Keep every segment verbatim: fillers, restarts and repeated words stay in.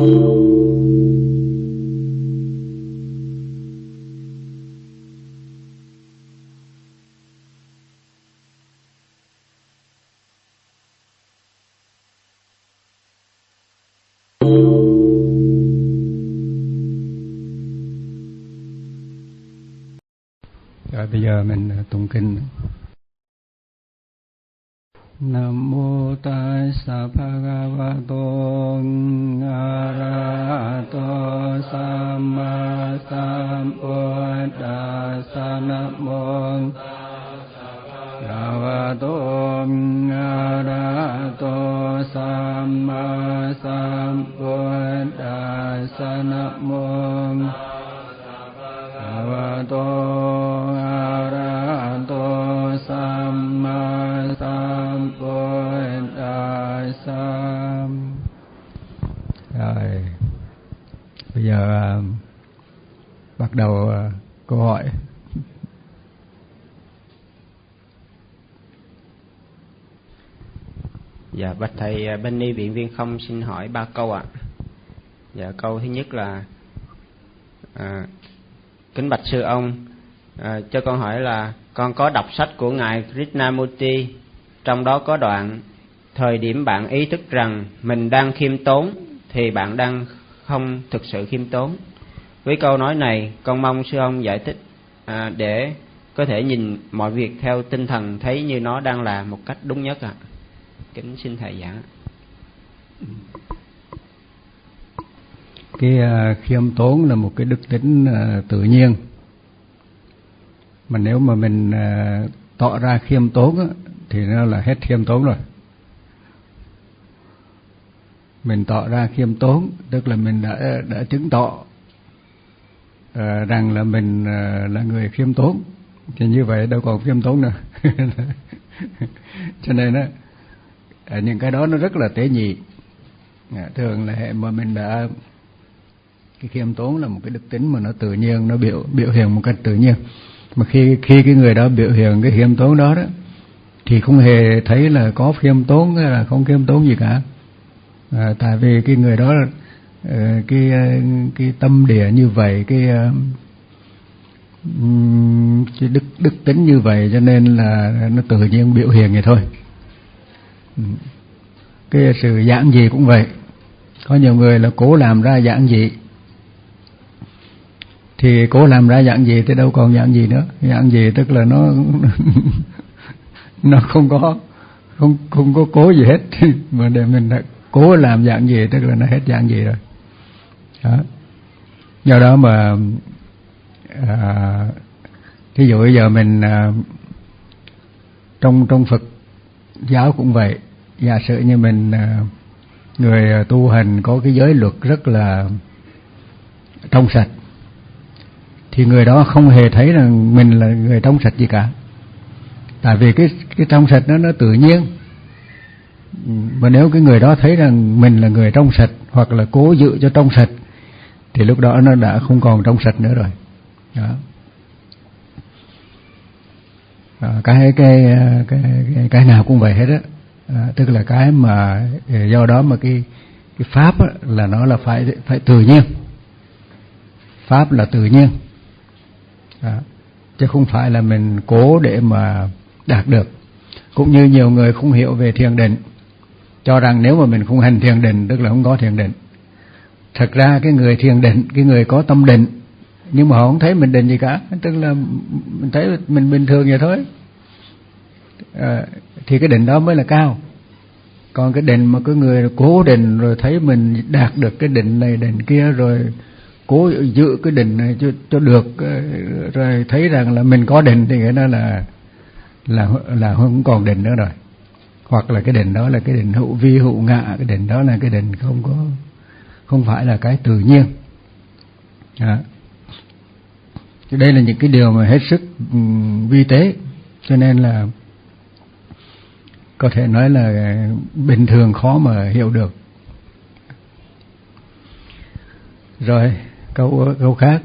Rồi bây giờ mình tụng kinh. Nam mô Tassa Bhagavato Arahato Samma Sambuddhassa. Nam mô Bhagavato Arahato Samma Sambuddhassa. Nam mô Bhagavato Arahato Samma Sambuddhassa. Rồi, bây giờ uh, bắt đầu uh, câu hỏi. Dạ, bạch thầy, bên ni viện Viên Không xin hỏi ba câu ạ. Dạ, câu thứ nhất là à, kính bạch sư ông, à, cho con hỏi là con có đọc sách của ngài Krishnamurti, trong đó có đoạn thời điểm bạn ý thức rằng mình đang khiêm tốn thì bạn đang không thực sự khiêm tốn. Với câu nói này, con mong sư ông giải thích à, để có thể nhìn mọi việc theo tinh thần thấy như nó đang là một cách đúng nhất ạ. À. Kính xin thầy giảng. Cái uh, khiêm tốn là một cái đức tính uh, tự nhiên. Mà nếu mà mình uh, tỏ ra khiêm tốn á, thì nó là hết khiêm tốn rồi. Mình tỏ ra khiêm tốn tức là mình đã đã chứng tỏ uh, rằng là mình uh, là người khiêm tốn. Thì như vậy đâu còn khiêm tốn nữa. Cho nên á, những cái đó nó rất là tế nhị. Thường là hệ mà mình đã, cái khiêm tốn là một cái đức tính mà nó tự nhiên, nó biểu biểu hiện một cách tự nhiên. Mà khi khi cái người đó biểu hiện cái khiêm tốn đó đó, thì không hề thấy là có khiêm tốn hay là không khiêm tốn gì cả. À, tại vì cái người đó cái cái tâm địa như vậy, cái cái đức đức tính như vậy, cho nên là nó tự nhiên biểu hiện vậy thôi. Cái sự giản dị cũng vậy. Có nhiều người là cố làm ra giản dị, thì cố làm ra giản dị thì đâu còn giản dị nữa. Giản dị tức là nó nó không có không không có cố gì hết. Mà để mình cố làm giản dị tức là nó hết giản dị rồi. Đó. Do đó mà à, ví dụ bây giờ mình à, trong trong Phật giáo cũng vậy. Giả sử như mình à, người tu hành có cái giới luật rất là trong sạch, thì người đó không hề thấy rằng mình là người trong sạch gì cả. Tại vì cái cái trong sạch đó nó tự nhiên. Mà nếu cái người đó thấy rằng mình là người trong sạch, hoặc là cố giữ cho trong sạch, thì lúc đó nó đã không còn trong sạch nữa rồi. Đó. À, cái, cái cái cái cái nào cũng vậy hết á. À, tức là cái mà do đó mà cái cái pháp á, là nó là phải phải tự nhiên. Pháp là tự nhiên. À, chứ không phải là mình cố để mà đạt được. Cũng như nhiều người không hiểu về thiền định, cho rằng nếu mà mình không hành thiền định tức là không có thiền định. Thật ra cái người thiền định, cái người có tâm định, nhưng mà họ không thấy mình định gì cả, tức là mình thấy mình bình thường vậy thôi. À, thì cái định đó mới là cao. Còn cái định mà cái người cố định rồi thấy mình đạt được cái định này định kia, rồi cố giữ cái định này cho, cho được, rồi thấy rằng là mình có định, thì nghĩa đó là là là không còn định nữa rồi. Hoặc là cái định đó là cái định hữu vi hữu ngã, cái định đó là cái định không có không phải là cái tự nhiên. Đó. Đây là những cái điều mà hết sức vi tế, cho nên là có thể nói là bình thường khó mà hiểu được. Rồi, câu câu khác.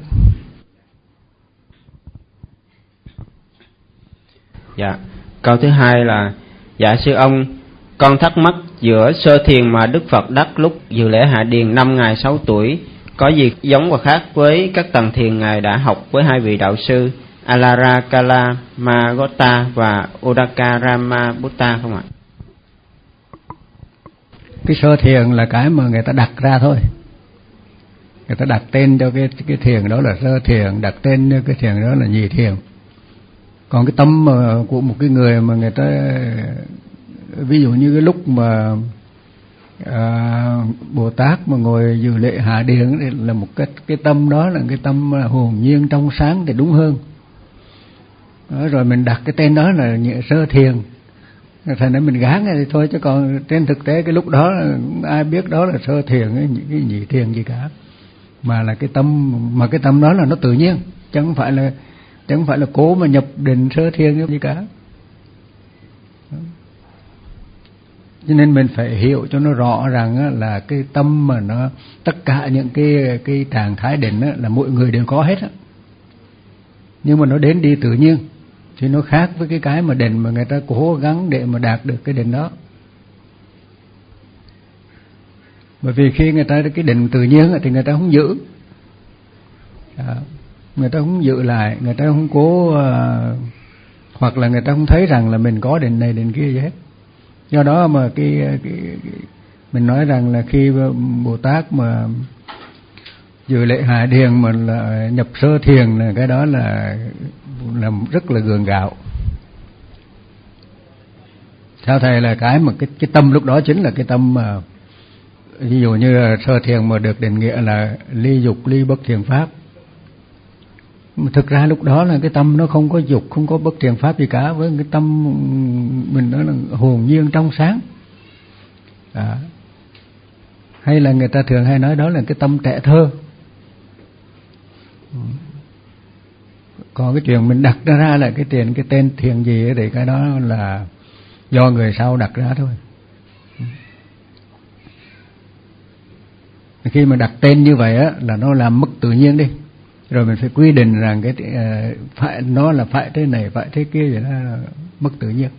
Dạ, câu thứ hai là dạ sư ông, Con thắc mắc giữa sơ thiền mà Đức Phật đắc lúc dự lễ Hạ Điền năm Ngài sáu tuổi có gì giống và khác với các tầng thiền Ngài đã học với hai vị đạo sư Alara Kalamagota và Udakarama Butta không ạ? Cái sơ thiền là cái mà người ta đặt ra thôi. Người ta đặt tên cho cái cái thiền đó là sơ thiền, đặt tên cho cái thiền đó là nhị thiền. Còn cái tâm mà của một cái người mà người ta, ví dụ như cái lúc mà à, Bồ Tát mà ngồi dự lễ Hạ Điền là một cái cái tâm đó là cái tâm hồn nhiên trong sáng thì đúng hơn. Đó, rồi mình đặt cái tên đó là sơ thiền, thành ra mình gán thì thôi, chứ còn trên thực tế cái lúc đó ai biết đó là sơ thiền cái, cái nhị thiền gì cả, mà là cái tâm, mà cái tâm đó là nó tự nhiên, chứ không phải là chứ không phải là cố mà nhập định sơ thiền gì cả. Cho nên mình phải hiểu cho nó rõ rằng là cái tâm mà nó tất cả những cái cái trạng thái định là mỗi người đều có hết, nhưng mà nó đến đi tự nhiên, thì nó khác với cái cái mà định mà người ta cố gắng để mà đạt được cái định đó. Bởi vì khi người ta cái định tự nhiên thì người ta không giữ, à, người ta không giữ lại, người ta không cố, à, hoặc là người ta không thấy rằng là mình có định này định kia gì hết. Do đó mà cái, cái, cái mình nói rằng là khi Bồ Tát mà dự lễ Hạ Điền mà là nhập sơ thiền là cái đó là là rất là gượng gạo. Theo thầy là cái mà cái cái tâm lúc đó chính là cái tâm mà ví dụ như là sơ thiền mà được định nghĩa là ly dục ly bất thiền pháp. Mà thực ra lúc đó là cái tâm nó không có dục, không có bất thiền pháp gì cả, với cái tâm mình nói là hồn nhiên trong sáng. À, hay là người ta thường hay nói đó là cái tâm trẻ thơ. Còn cái chuyện mình đặt ra là cái tiền cái tên thiền gì thì cái đó là do người sau đặt ra thôi. Khi mà đặt tên như vậy á là nó làm mất tự nhiên đi, rồi mình phải quy định rằng cái uh, phải nó là phải thế này phải thế kia, vậy đó là mất tự nhiên.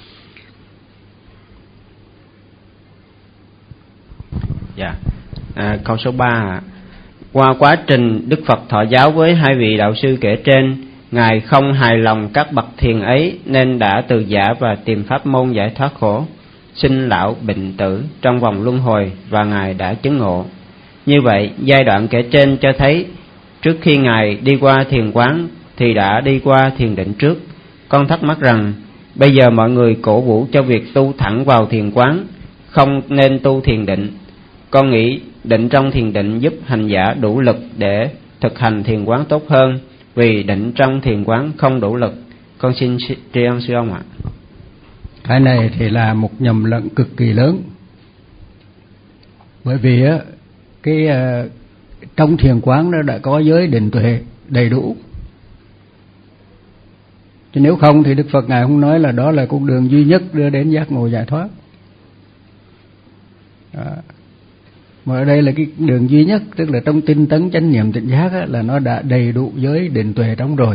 Dạ. À, câu số ba. Qua quá trình Đức Phật thọ giáo với hai vị đạo sư kể trên, Ngài không hài lòng các bậc thiền ấy nên đã từ giả và tìm pháp môn giải thoát khổ, sinh lão bệnh tử trong vòng luân hồi, và Ngài đã chứng ngộ. Như vậy, giai đoạn kể trên cho thấy trước khi Ngài đi qua thiền quán thì đã đi qua thiền định trước. Con thắc mắc rằng bây giờ mọi người cổ vũ cho việc tu thẳng vào thiền quán, không nên tu thiền định. Con nghĩ định trong thiền định giúp hành giả đủ lực để thực hành thiền quán tốt hơn, vì định trong thiền quán không đủ lực. Con xin tri ân sư ông ạ. Cái này thì là một nhầm lẫn cực kỳ lớn. Bởi vì á cái uh, trong thiền quán nó đã có giới định tuệ đầy đủ. Chứ nếu không thì Đức Phật Ngài không nói là đó là con đường duy nhất đưa đến giác ngộ giải thoát. À, mà ở đây là cái đường duy nhất, tức là trong tinh tấn chánh niệm tỉnh giác á, là nó đã đầy đủ giới định tuệ trong rồi.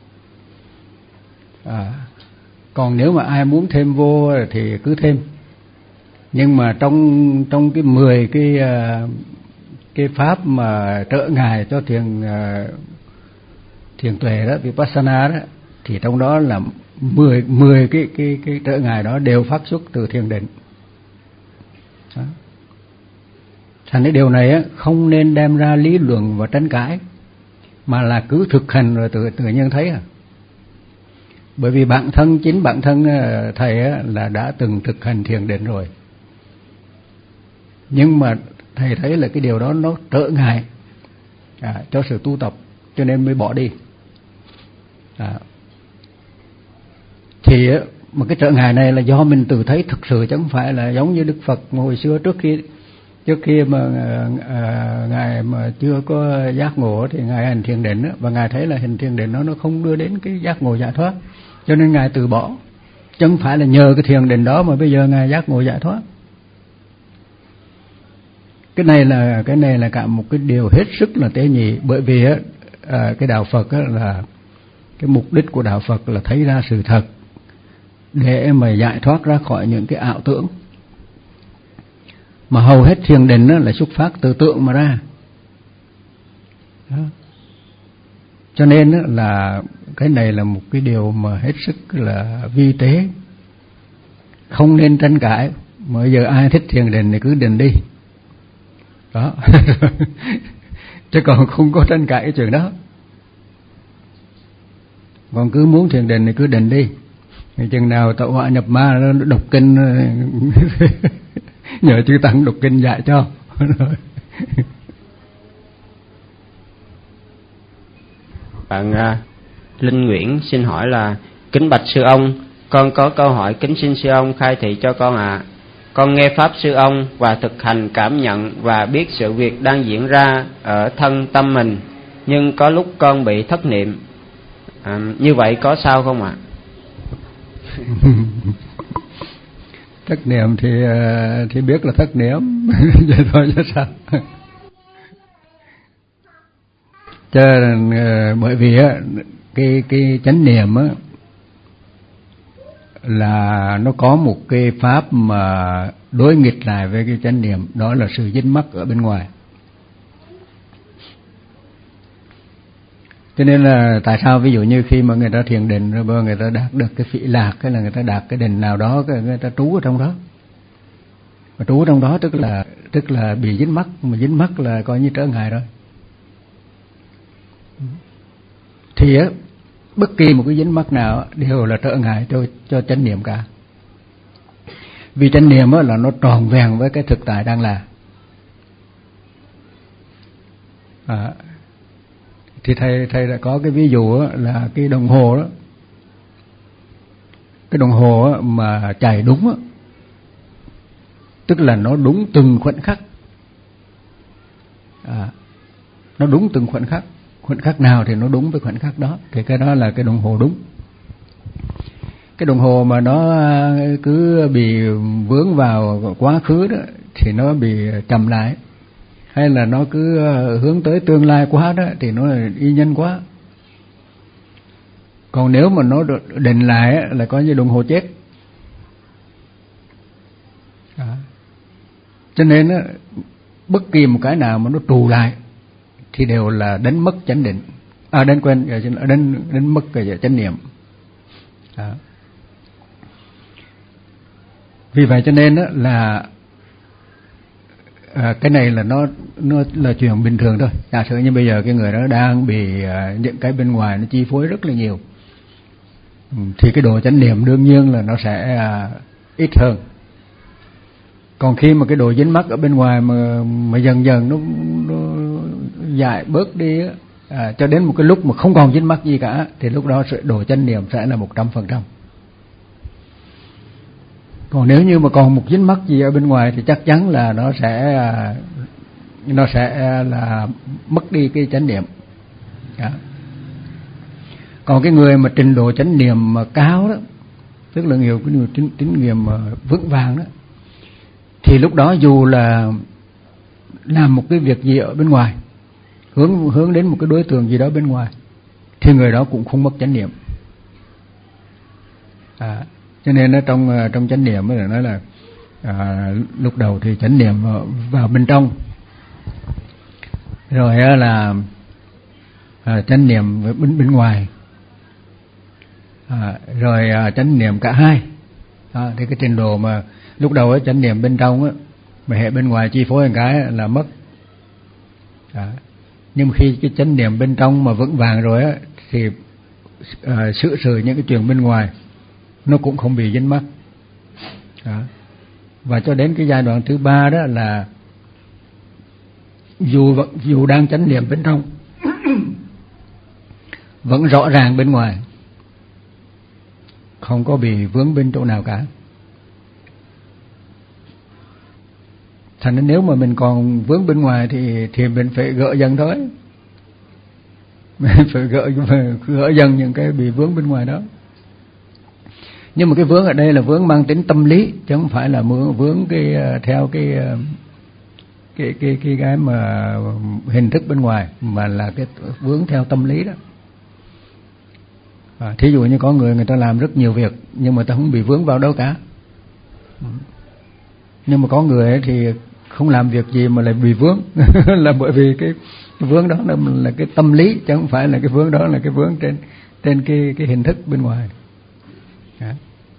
À, còn nếu mà ai muốn thêm vô thì cứ thêm. Nhưng mà trong trong cái mười cái cái pháp mà trợ ngài cho thiền thiền tuệ đó, vipassana đó, thì trong đó là mười mười cái cái cái trợ ngài đó đều phát xuất từ thiền định. Đó. Thành cái điều này á không nên đem ra lý luận và tranh cãi, mà là cứ thực hành rồi tự tự nhiên thấy à. Bởi vì bản thân chính bản thân thầy á là đã từng thực hành thiền định rồi, nhưng mà thầy thấy là cái điều đó nó trở ngại à, cho sự tu tập, cho nên mới bỏ đi. À, thì mà cái trở ngại này là do mình tự thấy thực sự, chứ không phải là giống như Đức Phật hồi xưa trước khi trước khi mà à, ngài mà chưa có giác ngộ thì ngài hành thiền định đó, và ngài thấy là hành thiền định nó nó không đưa đến cái giác ngộ giải thoát, cho nên ngài từ bỏ, chứ không phải là nhờ cái thiền định đó mà bây giờ ngài giác ngộ giải thoát. Cái này là cái này là cả một cái điều hết sức là tế nhị. Bởi vì á à, cái đạo Phật á là cái mục đích của đạo Phật là thấy ra sự thật để mà giải thoát ra khỏi những cái ảo tưởng. Mà hầu hết thiền định đó là xuất phát từ tượng mà ra đó. Cho nên đó là cái này là một cái điều mà hết sức là vi tế, không nên tranh cãi. Mà giờ ai thích thiền định thì cứ định đi đó. Chứ còn không có tranh cãi cái chuyện đó. Còn cứ muốn thiền định thì cứ định đi. Thì chừng nào tạo họa nhập ma nó đọc kinh nhờ chư tăng đọc kinh dạy cho. Bạn uh, Linh Nguyễn xin hỏi là: kính bạch sư ông, con có câu hỏi kính xin sư ông khai thị cho con ạ. À. Con nghe pháp sư ông và thực hành cảm nhận và biết sự việc đang diễn ra ở thân tâm mình, nhưng có lúc con bị thất niệm. À, như vậy có sao không ạ? À? Thất niệm thì thì biết là thất niệm, vậy thôi chứ sao. Chứ bởi vì á cái cái chánh niệm á là nó có một cái pháp mà đối nghịch lại với cái chánh niệm, đó là sự dính mắc ở bên ngoài. Cho nên là tại sao ví dụ như khi mà người ta thiền định rồi người ta đạt được cái phỉ lạc, cái là người ta đạt cái định nào đó, cái người ta trú ở trong đó. Mà trú ở trong đó tức là tức là bị dính mắc, mà dính mắc là coi như trở ngại rồi. Thì á bất kỳ một cái dính mắc nào đều là trở ngại cho cho chánh niệm cả. Vì chánh niệm á là nó tròn vẹn với cái thực tại đang là. À, thì thầy thầy đã có cái ví dụ là cái đồng hồ đó, cái đồng hồ mà chạy đúng á, tức là nó đúng từng khoảnh khắc, à, nó đúng từng khoảnh khắc, khoảnh khắc nào thì nó đúng với khoảnh khắc đó, thì cái đó là cái đồng hồ đúng. Cái đồng hồ mà nó cứ bị vướng vào quá khứ đó thì nó bị chậm lại, hay là nó cứ hướng tới tương lai quá đó thì nó y nhanh quá. Còn nếu mà nó định lại là coi như đồng hồ chết. À. Cho nên á, bất kỳ một cái nào mà nó trù lại thì đều là đánh mất chánh định, à đánh quên, đánh đánh mất cái chánh niệm. À. Vì vậy cho nên á là à, cái này là nó nó là chuyện bình thường thôi. Giả sử như bây giờ cái người đó đang bị à, những cái bên ngoài nó chi phối rất là nhiều, thì cái độ chánh niệm đương nhiên là nó sẽ à, ít hơn. Còn khi mà cái độ dính mắc ở bên ngoài mà mà dần dần nó nó dại bớt đi á, à, cho đến một cái lúc mà không còn dính mắc gì cả, thì lúc đó sự độ chánh niệm sẽ là một trăm phần trăm. Còn nếu như mà còn một dính mắc gì ở bên ngoài thì chắc chắn là nó sẽ nó sẽ là mất đi cái chánh niệm. Đó. Còn cái người mà trình độ chánh niệm mà cao đó, tức là nhiều cái người tín, tín niệm mà vững vàng đó, thì lúc đó dù là làm một cái việc gì ở bên ngoài, hướng hướng đến một cái đối tượng gì đó bên ngoài, thì người đó cũng không mất chánh niệm. À, cho nên ở trong trong chánh niệm mới là nói là à, lúc đầu thì chánh niệm vào bên trong, rồi là à, chánh niệm bên bên ngoài, à, rồi à, chánh niệm cả hai. À, thì cái trình độ mà lúc đầu ấy, chánh niệm bên trong á, mà hệ bên ngoài chi phối một cái là mất. À, nhưng mà khi cái chánh niệm bên trong mà vững vàng rồi á, thì à, xử sự những cái chuyện bên ngoài nó cũng không bị dính mắc. Đó. Và cho đến cái giai đoạn thứ ba đó là dù dù đang chánh niệm bên trong vẫn rõ ràng bên ngoài, không có bị vướng bên chỗ nào cả. Thành nên nếu mà mình còn vướng bên ngoài thì thì mình phải gỡ dần thôi. Mình phải gỡ gỡ dần những cái bị vướng bên ngoài đó. Nhưng mà cái vướng ở đây là vướng mang tính tâm lý, chứ không phải là vướng cái theo cái cái cái cái cái mà hình thức bên ngoài, mà là cái vướng theo tâm lý đó. À, thí dụ như có người người ta làm rất nhiều việc nhưng mà ta không bị vướng vào đâu cả. Nhưng mà có người ấy thì không làm việc gì mà lại bị vướng là bởi vì cái, cái vướng đó là, là cái tâm lý, chứ không phải là cái vướng đó là cái vướng trên trên cái cái hình thức bên ngoài. Đó.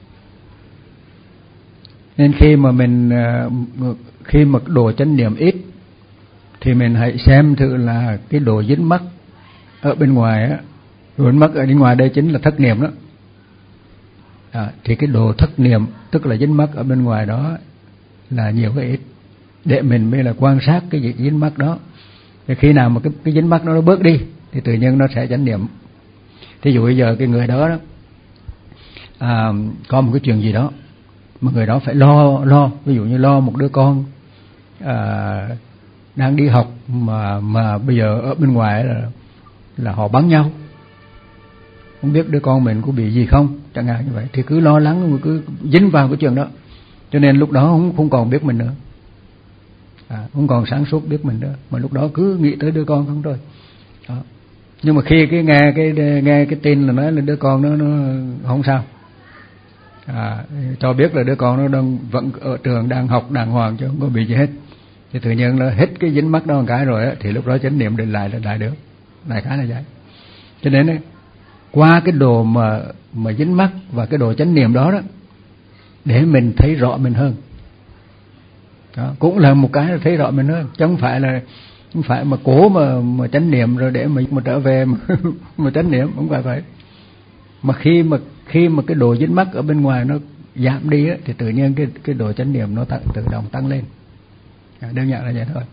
Nên khi mà mình khi mà độ chánh niệm ít thì mình hãy xem thử là cái độ dính mắc ở bên ngoài á, độ dính mắc ở bên ngoài đây chính là thất niệm đó. À, thì cái độ thất niệm tức là dính mắc ở bên ngoài đó là nhiều hay ít, để mình mới là quan sát cái việc dính mắc đó. Thì khi nào mà cái, cái dính mắc đó nó bớt đi thì tự nhiên nó sẽ chánh niệm. Thí dụ bây giờ cái người đó, đó à, có một cái chuyện gì đó mà người đó phải lo lo ví dụ như lo một đứa con à, đang đi học mà mà bây giờ ở bên ngoài là là họ bắn nhau, không biết đứa con mình có bị gì không chẳng hạn như vậy, thì cứ lo lắng, cứ dính vào cái chuyện đó, cho nên lúc đó không không còn biết mình nữa, à, không còn sáng suốt biết mình nữa, mà lúc đó cứ nghĩ tới đứa con không thôi. Đó. Nhưng mà khi cái nghe cái nghe cái tin là nói là đứa con nó nó không sao, à, cho biết là đứa con nó đang vẫn ở trường đang học đàng hoàng chứ không có bị gì hết, thì tự nhiên là hết cái dính mắc đó một cái rồi á, thì lúc đó chánh niệm định lại là lại được, đại khái là vậy. Cho nên ấy, qua cái độ mà mà dính mắc và cái độ chánh niệm đó đó, để mình thấy rõ mình hơn. Đó, cũng là một cái là thấy rõ mình hơn, chứ không phải là không phải mà cố mà mà chánh niệm rồi để mình mà trở về mà, mà chánh niệm, không phải vậy. Mà khi mà khi mà cái độ dính mắc ở bên ngoài nó giảm đi á, thì tự nhiên cái cái độ chánh niệm nó tăng, tự động tăng lên. À, đơn giản là vậy thôi.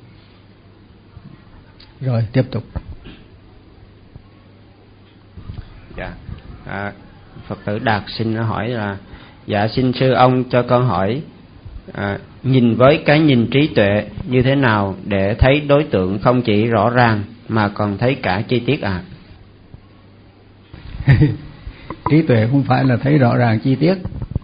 Rồi tiếp tục. Dạ, à, Phật tử Đạt xin hỏi là dạ xin sư ông cho con hỏi à, nhìn với cái nhìn trí tuệ như thế nào để thấy đối tượng không chỉ rõ ràng mà còn thấy cả chi tiết ạ? À? Trí tuệ không phải là thấy rõ ràng chi tiết,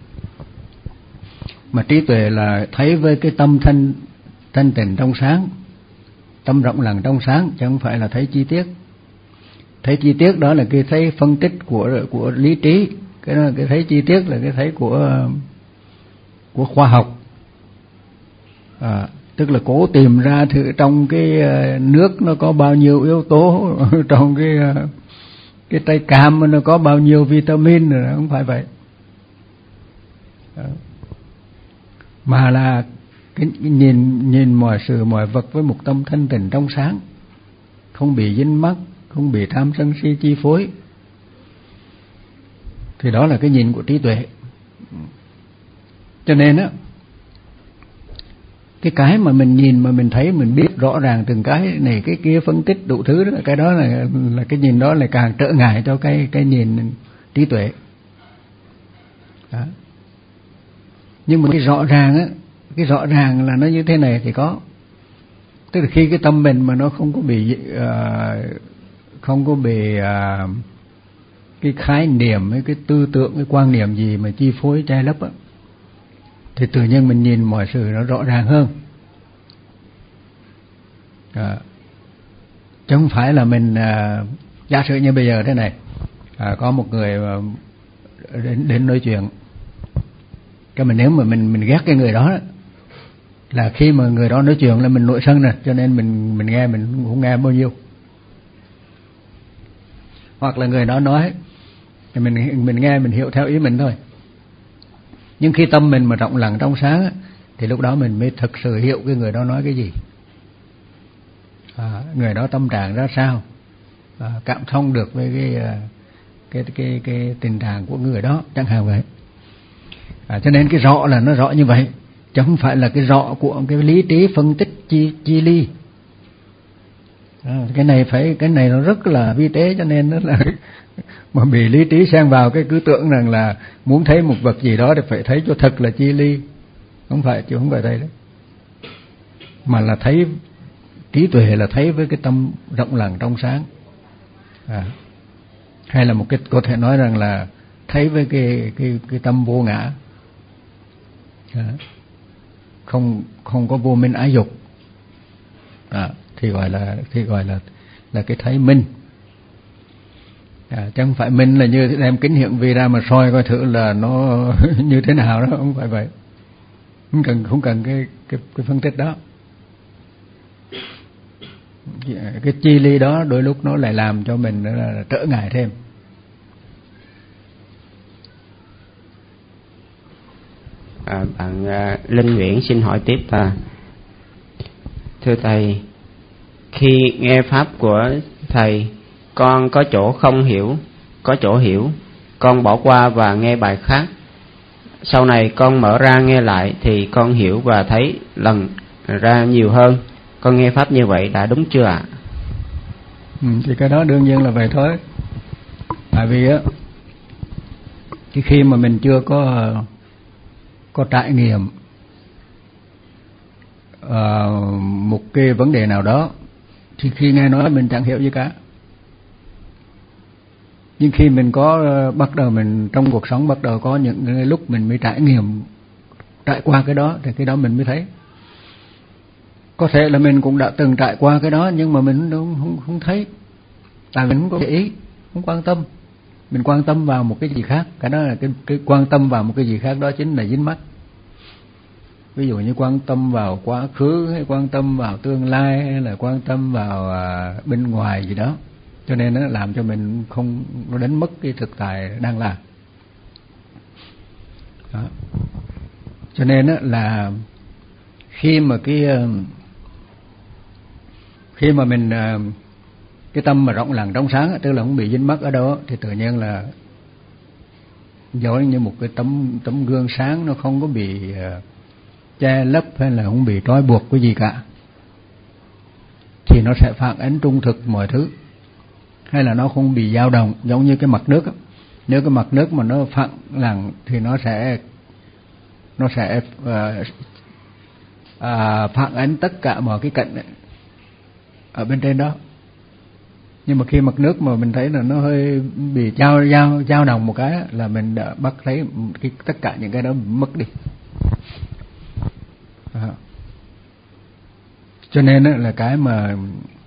mà trí tuệ là thấy với cái tâm thanh thanh tịnh trong sáng, tâm rộng lặng trong sáng, chứ không phải là thấy chi tiết. Thấy chi tiết đó là cái thấy phân tích của của lý trí, cái đó là cái thấy chi tiết là cái thấy của của khoa học, à, tức là cố tìm ra thử trong cái nước nó có bao nhiêu yếu tố, trong cái cái trái cam nó có bao nhiêu vitamin rồi, không phải vậy. Đó. Mà là cái nhìn nhìn mọi sự mọi vật với một tâm thanh tịnh trong sáng, không bị dính mắc, không bị tham sân si chi phối, thì đó là cái nhìn của trí tuệ. Cho nên á, cái cái mà mình nhìn mà mình thấy mình biết rõ ràng từng cái này cái kia, phân tích đủ thứ đó, cái đó là là cái nhìn đó là càng trở ngại cho cái cái nhìn trí tuệ. Đó. Nhưng mà cái rõ ràng á, cái rõ ràng là nó như thế này thì có, tức là khi cái tâm mình mà nó không có bị uh, không có bị uh, cái khái niệm hay cái tư tưởng, cái quan niệm gì mà chi phối che lấp á, thì tự nhiên mình nhìn mọi sự nó rõ ràng hơn. À, chứ không phải là mình à, giả sử như bây giờ thế này, à, có một người đến, đến nói chuyện, cái mình nếu mà mình mình ghét cái người đó, đó là khi mà người đó nói chuyện là mình nổi sân rồi, cho nên mình mình nghe mình không nghe bao nhiêu. Hoặc là người đó nói thì mình mình nghe mình hiểu theo ý mình thôi. Nhưng khi tâm mình mà rộng lặng trong sáng á, thì lúc đó mình mới thực sự hiểu cái người đó nói cái gì, à, người đó tâm trạng ra sao, à, cảm thông được với cái cái cái cái, cái tình trạng của người đó chẳng hạn vậy. À, cho nên cái rõ là nó rõ như vậy, chứ không phải là cái rõ của cái lý trí phân tích chi chi ly. À, cái này phải cái này nó rất là vi tế, cho nên nó là mà bị lý trí xen vào cái cứ tưởng rằng là muốn thấy một vật gì đó thì phải thấy cho thật là chi ly, không phải, chứ không phải đây đấy, mà là thấy trí tuệ là thấy với cái tâm rộng lặng trong sáng, à, hay là một cái có thể nói rằng là thấy với cái cái cái tâm vô ngã, à, không không có vô minh ái dục, à, thì gọi là thì gọi là là cái thấy minh. À, chứ không phải minh là như đem kính hiển vi ra mà soi coi thử là nó như thế nào đó, không phải vậy, không cần không cần cái cái, cái phân tích đó. Cái chi ly đó đôi lúc nó lại làm cho mình là trở ngại thêm. À, bạn à, Linh Nguyễn xin hỏi tiếp là: thưa thầy, khi nghe pháp của thầy, con có chỗ không hiểu, có chỗ hiểu, con bỏ qua và nghe bài khác. Sau này con mở ra nghe lại thì con hiểu và thấy lần ra nhiều hơn. Con nghe pháp như vậy đã đúng chưa ạ? Ừ, thì cái đó đương nhiên là vậy thôi. Tại vì á, cái khi mà mình chưa có có trải nghiệm uh, một cái vấn đề nào đó thì khi nghe nói mình chẳng hiểu gì cả. Nhưng khi mình có uh, bắt đầu mình trong cuộc sống bắt đầu có những cái lúc mình mới trải nghiệm, trải qua cái đó thì cái đó mình mới thấy. Có thể là mình cũng đã từng trải qua cái đó nhưng mà mình không không, không thấy, tại mình không có để ý, không quan tâm. Mình quan tâm vào một cái gì khác, cái đó là cái, cái quan tâm vào một cái gì khác đó chính là dính mắc. Ví dụ như quan tâm vào quá khứ, hay quan tâm vào tương lai, hay là quan tâm vào à, bên ngoài gì đó, cho nên nó làm cho mình không, nó đánh mất cái thực tại đang làm đó. Cho nên là khi mà cái khi mà mình cái tâm mà rộng lặng trong sáng, tức là không bị dính mắc ở đâu, thì tự nhiên là giống như một cái tấm tấm gương sáng, nó không có bị che lấp hay là không bị trói buộc cái gì cả, thì nó sẽ phản ánh trung thực mọi thứ, hay là nó không bị dao động. Giống như cái mặt nước, nếu cái mặt nước mà nó phẳng lặng thì nó sẽ nó sẽ uh, uh, phản ánh tất cả mọi cái cạnh ở bên trên đó. Nhưng mà khi mặt nước mà mình thấy là nó hơi bị dao dao dao động một cái là mình đã bắt thấy cái, tất cả những cái đó mất đi. À. Cho nên là cái mà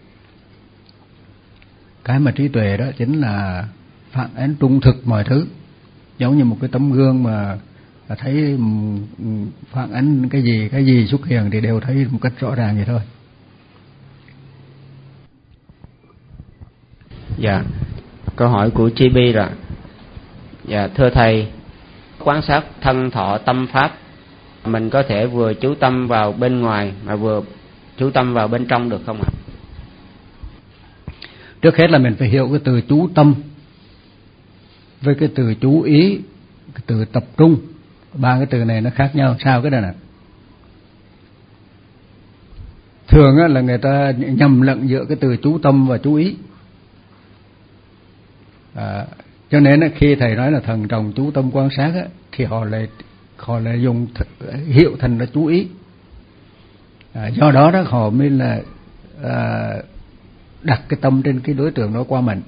cái mà trí tuệ đó chính là phản ánh trung thực mọi thứ, giống như một cái tấm gương mà thấy phản ánh cái gì cái gì xuất hiện thì đều thấy một cách rõ ràng vậy thôi. Dạ, câu hỏi của Chi Bi là: dạ thưa thầy, quan sát thân thọ tâm pháp, mình có thể vừa chú tâm vào bên ngoài mà vừa chú tâm vào bên trong được không ạ? Trước hết là mình phải hiểu cái từ chú tâm với cái từ chú ý, cái từ tập trung, ba cái từ này nó khác nhau sao cái này nè. Thường á, là người ta nhầm lẫn giữa cái từ chú tâm và chú ý. À, cho nên á, khi thầy nói là thần trọng chú tâm quan sát á, thì họ lại họ lại dùng th- hiệu thành là chú ý. À, do đó đó họ mới là à, đặt cái tâm trên cái đối tượng đó qua mình.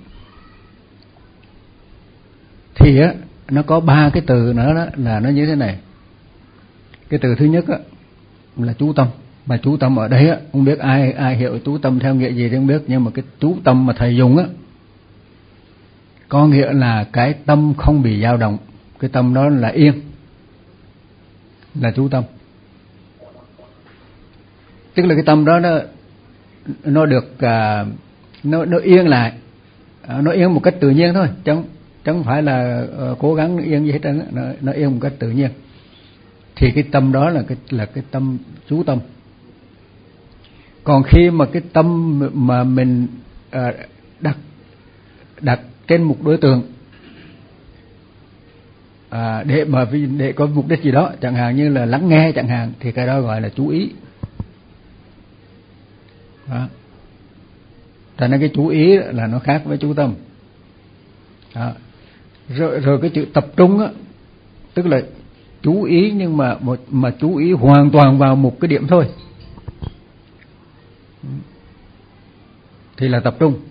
Thì á, nó có ba cái từ nữa đó là nó như thế này. Cái từ thứ nhất á, là chú tâm. Mà chú tâm ở đây á, không biết ai ai hiểu chú tâm theo nghĩa gì thì không biết, nhưng mà cái chú tâm mà thầy dùng á, có nghĩa là cái tâm không bị dao động, cái tâm đó là yên, là chú tâm. Tức là cái tâm đó nó nó được uh, nó nó yên lại, uh, nó yên một cách tự nhiên thôi, chẳng chẳng phải là uh, cố gắng yên gì hết trơn, nó nó yên một cách tự nhiên. Thì cái tâm đó là cái là cái tâm chú tâm. Còn khi mà cái tâm mà mình uh, đặt đặt trên một đối tượng à, để mà để có mục đích gì đó, chẳng hạn như là lắng nghe chẳng hạn, thì cái đó gọi là chú ý. Đó. Cho nên cái chú ý là nó khác với chú tâm. Đó. Rồi, rồi cái chữ tập trung á, tức là chú ý nhưng mà một mà chú ý hoàn toàn vào một cái điểm thôi, thì là tập trung.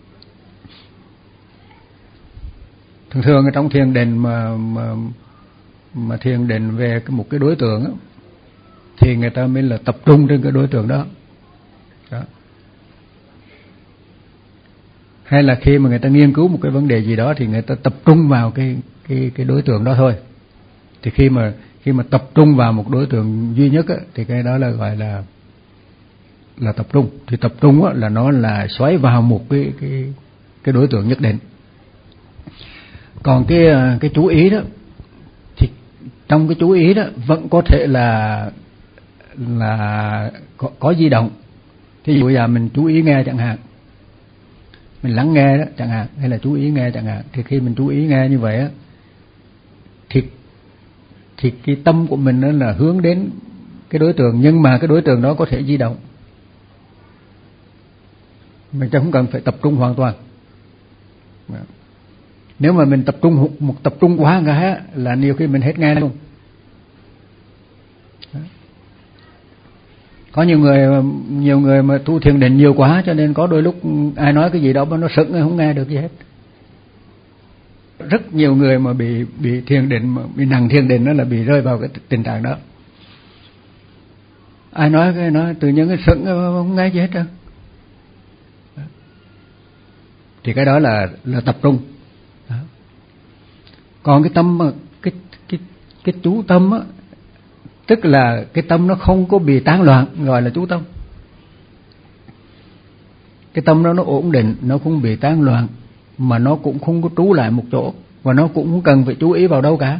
Thường thường ở trong thiền định mà mà mà thiền định về một cái đối tượng á, thì người ta mới là tập trung trên cái đối tượng đó. Đó. Hay là khi mà người ta nghiên cứu một cái vấn đề gì đó thì người ta tập trung vào cái cái cái đối tượng đó thôi. Thì khi mà khi mà tập trung vào một đối tượng duy nhất á, thì cái đó là gọi là là tập trung. Thì tập trung á, là nó là xoáy vào một cái cái cái đối tượng nhất định. Còn cái cái chú ý đó thì trong cái chú ý đó vẫn có thể là là có, có di động. Thí dụ giờ mình chú ý nghe chẳng hạn, mình lắng nghe đó chẳng hạn, hay là chú ý nghe chẳng hạn, thì khi mình chú ý nghe như vậy á, thì thì cái tâm của mình nó là hướng đến cái đối tượng, nhưng mà cái đối tượng đó có thể di động. Mình chẳng không cần phải tập trung hoàn toàn. Nếu mà mình tập trung một tập trung quá cái là nhiều khi mình hết nghe luôn. Có nhiều người nhiều người mà tu thiền định nhiều quá, cho nên có đôi lúc ai nói cái gì đó mà nó sững không nghe được gì hết. Rất nhiều người mà bị bị thiền định, bị nặng thiền định đó là bị rơi vào cái tình trạng đó. Ai nói cái nói tự nhiên cái sững không nghe gì hết trơn. Thì cái đó là là tập trung. Đó. Còn cái tâm cái cái cái chú tâm á, tức là cái tâm nó không có bị tán loạn, gọi là chú tâm. Cái tâm đó nó ổn định, nó không bị tán loạn, mà nó cũng không có trú lại một chỗ, và nó cũng không cần phải chú ý vào đâu cả.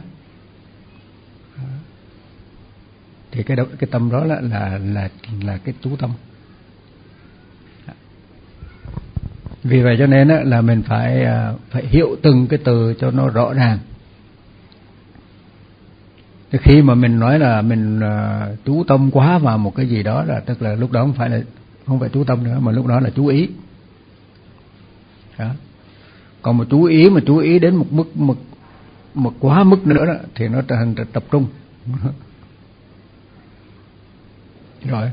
Thì cái đó, cái tâm đó là là là là cái chú tâm. Vì vậy cho nên là mình phải phải hiểu từng cái từ cho nó rõ ràng. Thì khi mà mình nói là mình uh, chú tâm quá vào một cái gì đó, là tức là lúc đó không phải là không phải chú tâm nữa, mà lúc đó là chú ý. Đó. Còn một chú ý mà chú ý đến một mức một một quá mức nữa đó, thì nó trở thành tập trung. Rồi.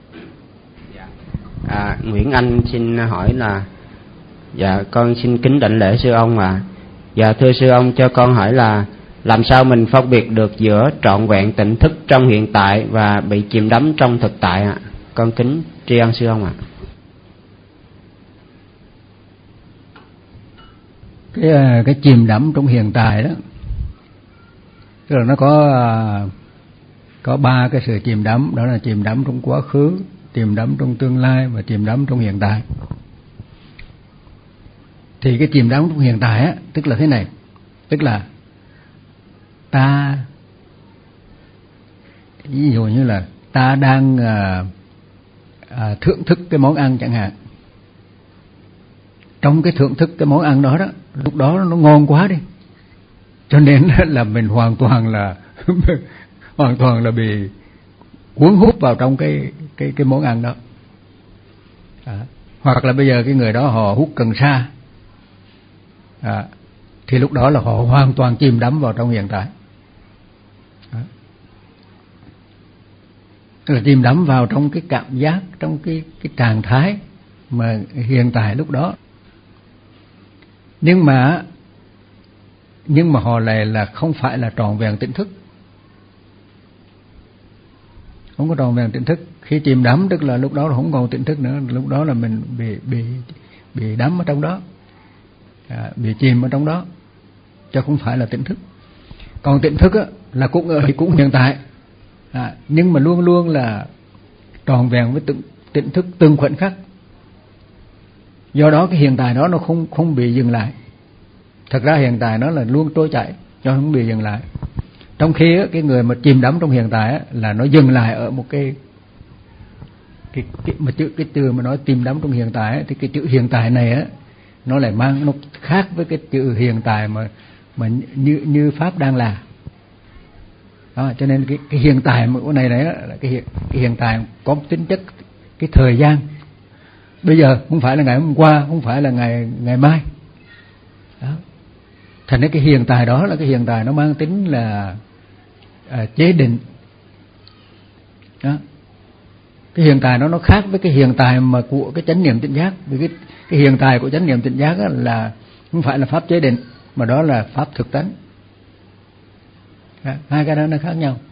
À, Nguyễn Anh xin hỏi là dạ con xin kính đảnh lễ sư ông ạ. À. Dạ thưa sư ông, cho con hỏi là làm sao mình phân biệt được giữa trọn vẹn tỉnh thức trong hiện tại và bị chìm đắm trong thực tại ạ? À? Con kính tri ân sư ông ạ. À. Cái cái chìm đắm trong hiện tại đó, tức là nó có có ba cái sự chìm đắm, đó là chìm đắm trong quá khứ, chìm đắm trong tương lai và chìm đắm trong hiện tại. Thì cái chìm đắm trong hiện tại á, tức là thế này, tức là ta, ví dụ như là ta đang à, à, thưởng thức cái món ăn chẳng hạn. Trong cái thưởng thức cái món ăn đó đó, lúc đó nó ngon quá đi, cho nên là mình hoàn toàn là hoàn toàn là bị cuốn hút vào trong cái cái cái món ăn đó. À, hoặc là bây giờ cái người đó họ hút cần sa, à, thì lúc đó là họ hoàn toàn chìm đắm vào trong hiện tại. À, tức là chìm đắm vào trong cái cảm giác, trong cái cái trạng thái mà hiện tại lúc đó. Nhưng mà nhưng mà họ lại là không phải là trọn vẹn tỉnh thức, không có trọn vẹn tỉnh thức. Khi chìm đắm tức là lúc đó là không còn tỉnh thức nữa, lúc đó là mình bị bị bị đắm ở trong đó, à, bị chìm ở trong đó, chứ không phải là tỉnh thức. Còn tỉnh thức á, là cũng ở cũng hiện tại, à, nhưng mà luôn luôn là trọn vẹn với tỉnh, tỉnh thức từng khoảnh khắc. Do đó cái hiện tại đó nó không không bị dừng lại. Thật ra hiện tại nó là luôn trôi chảy, cho không bị dừng lại. Trong khi á, cái người mà chìm đắm trong hiện tại á, là nó dừng lại ở một cái cái cái mà chữ cái từ mà nói chìm đắm trong hiện tại á, thì cái chữ hiện tại này á, nó lại mang nó khác với cái chữ hiện tại mà mà như như pháp đang là. Đó, cho nên cái cái hiện tại mà cái này đấy á, là cái hiện cái hiện tại có tính chất cái thời gian. Bây giờ không phải là ngày hôm qua, không phải là ngày ngày mai. Đó. Thành ra cái hiện tại đó là cái hiện tại nó mang tính là à, chế định. Đó. Cái hiện tại đó nó khác với cái hiện tại mà của cái chánh niệm tỉnh giác. Vì cái cái hiện tại của chánh niệm tỉnh giác là không phải là pháp chế định, mà đó là pháp thực tánh. Đó. Hai cái đó nó khác nhau.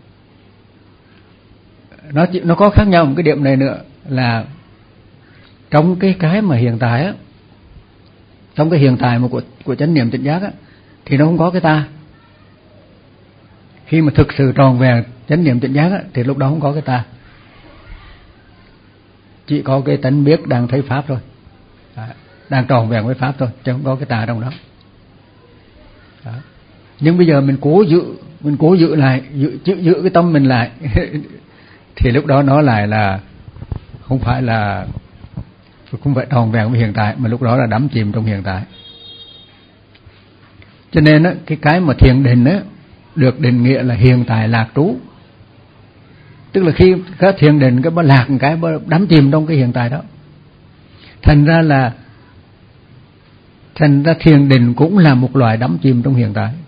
Nó nó có khác nhau một cái điểm này nữa là trong cái cái mà hiện tại á, trong cái hiện tại mà của của chánh niệm tỉnh giác á, thì nó không có cái ta. Khi mà thực sự tròn vẹn chánh niệm tỉnh giác á, thì lúc đó không có cái ta. chỉ có cái tánh biết đang thấy pháp thôi, đó, đang tròn vẹn với pháp thôi, chứ không có cái tà trong đó. Đó. Nhưng bây giờ mình cố giữ, mình cố giữ lại, giữ, giữ, giữ cái tâm mình lại thì lúc đó nó lại là không phải là không phải tròn vẹn với hiện tại, mà lúc đó là đắm chìm trong hiện tại. Cho nên á, cái cái mà thiền định á được định nghĩa là hiện tại lạc trú. Tức là khi các thiền định cái bác lạc một cái bác đắm chìm trong cái hiện tại đó. Thành ra là thành ra thiền định cũng là một loại đắm chìm trong hiện tại.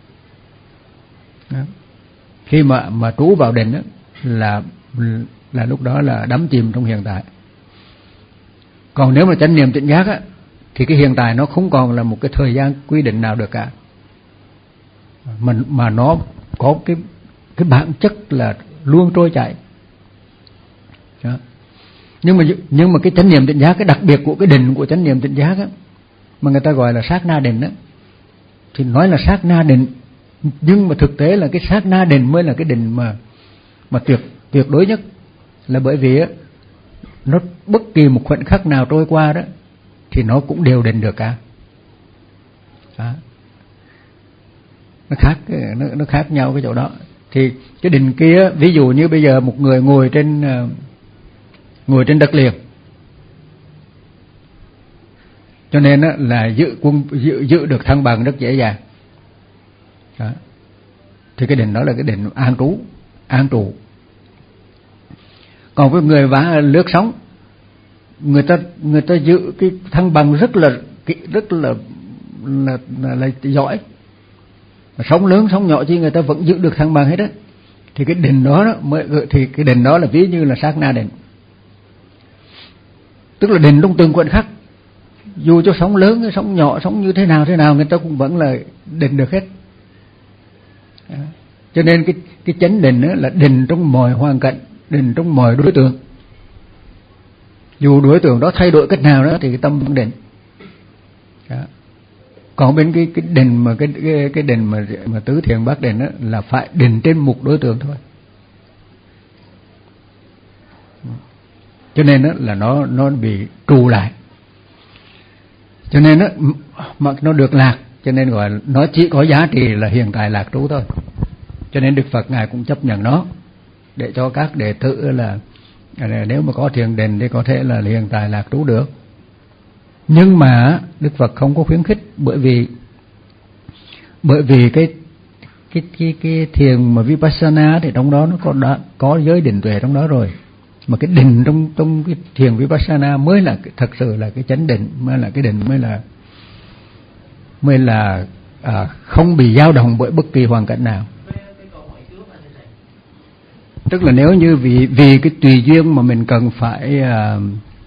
Đó. Khi mà mà trú vào định á, là là lúc đó là đắm chìm trong hiện tại. Còn nếu mà chánh niệm tỉnh giác á, thì cái hiện tại nó không còn là một cái thời gian quy định nào được cả, mà mà nó có cái cái bản chất là luôn trôi chảy. Đó. Nhưng mà nhưng mà cái chánh niệm tỉnh giác, cái đặc biệt của cái định của chánh niệm tỉnh giác á, mà người ta gọi là sát na định á, thì nói là sát na định, nhưng mà thực tế là cái sát na định mới là cái định mà mà tuyệt tuyệt đối nhất, là bởi vì á, nó bất kỳ một khoảnh khắc nào trôi qua đó thì nó cũng đều định được cả. Đó. Nó khác nó, nó khác nhau cái chỗ đó. Thì cái định kia, ví dụ như bây giờ một người ngồi trên ngồi trên đất liền, cho nên là giữ quân giữ, giữ được thăng bằng rất dễ dàng. Đó. Thì cái định đó là cái định an trú, an trụ. Còn với người vã lướt sóng, người ta người ta giữ cái thăng bằng rất là rất là là, là, là giỏi. Sóng lớn sóng nhỏ chứ người ta vẫn giữ được thăng bằng hết á. Thì cái định đó, đó mới thì cái định đó là ví như là sát na định. Tức là định trong từng khoảnh khắc, dù cho sóng lớn sóng nhỏ sóng như thế nào thế nào người ta cũng vẫn là định được hết. Đó. Cho nên cái cái chánh định đó là định trong mọi hoàn cảnh, định trong mọi đối tượng. Dù đối tượng đó thay đổi cách nào đó thì cái tâm vẫn định. Đó. Còn bên cái cái định mà cái cái cái định mà mà tứ thiền bát định đó là phải định trên một đối tượng thôi. Cho nên đó là nó nó bị trù lại. Cho nên đó mà nó được lạc, cho nên gọi là nó chỉ có giá trị là hiện tại lạc trú thôi. Cho nên Đức Phật ngài cũng chấp nhận nó để cho các đệ tử là nếu mà có thiền định thì có thể là hiện tại lạc trú được. Nhưng mà Đức Phật không có khuyến khích, bởi vì bởi vì cái cái cái cái thiền mà vipassana thì trong đó nó có đã, có giới định tuệ trong đó rồi. Mà cái định trong trong cái thiền vipassana mới là thật sự là cái chánh định, mới là cái định mới là mới là à, không bị dao động bởi bất kỳ hoàn cảnh nào. Tức là nếu như vì vì cái tùy duyên mà mình cần phải uh,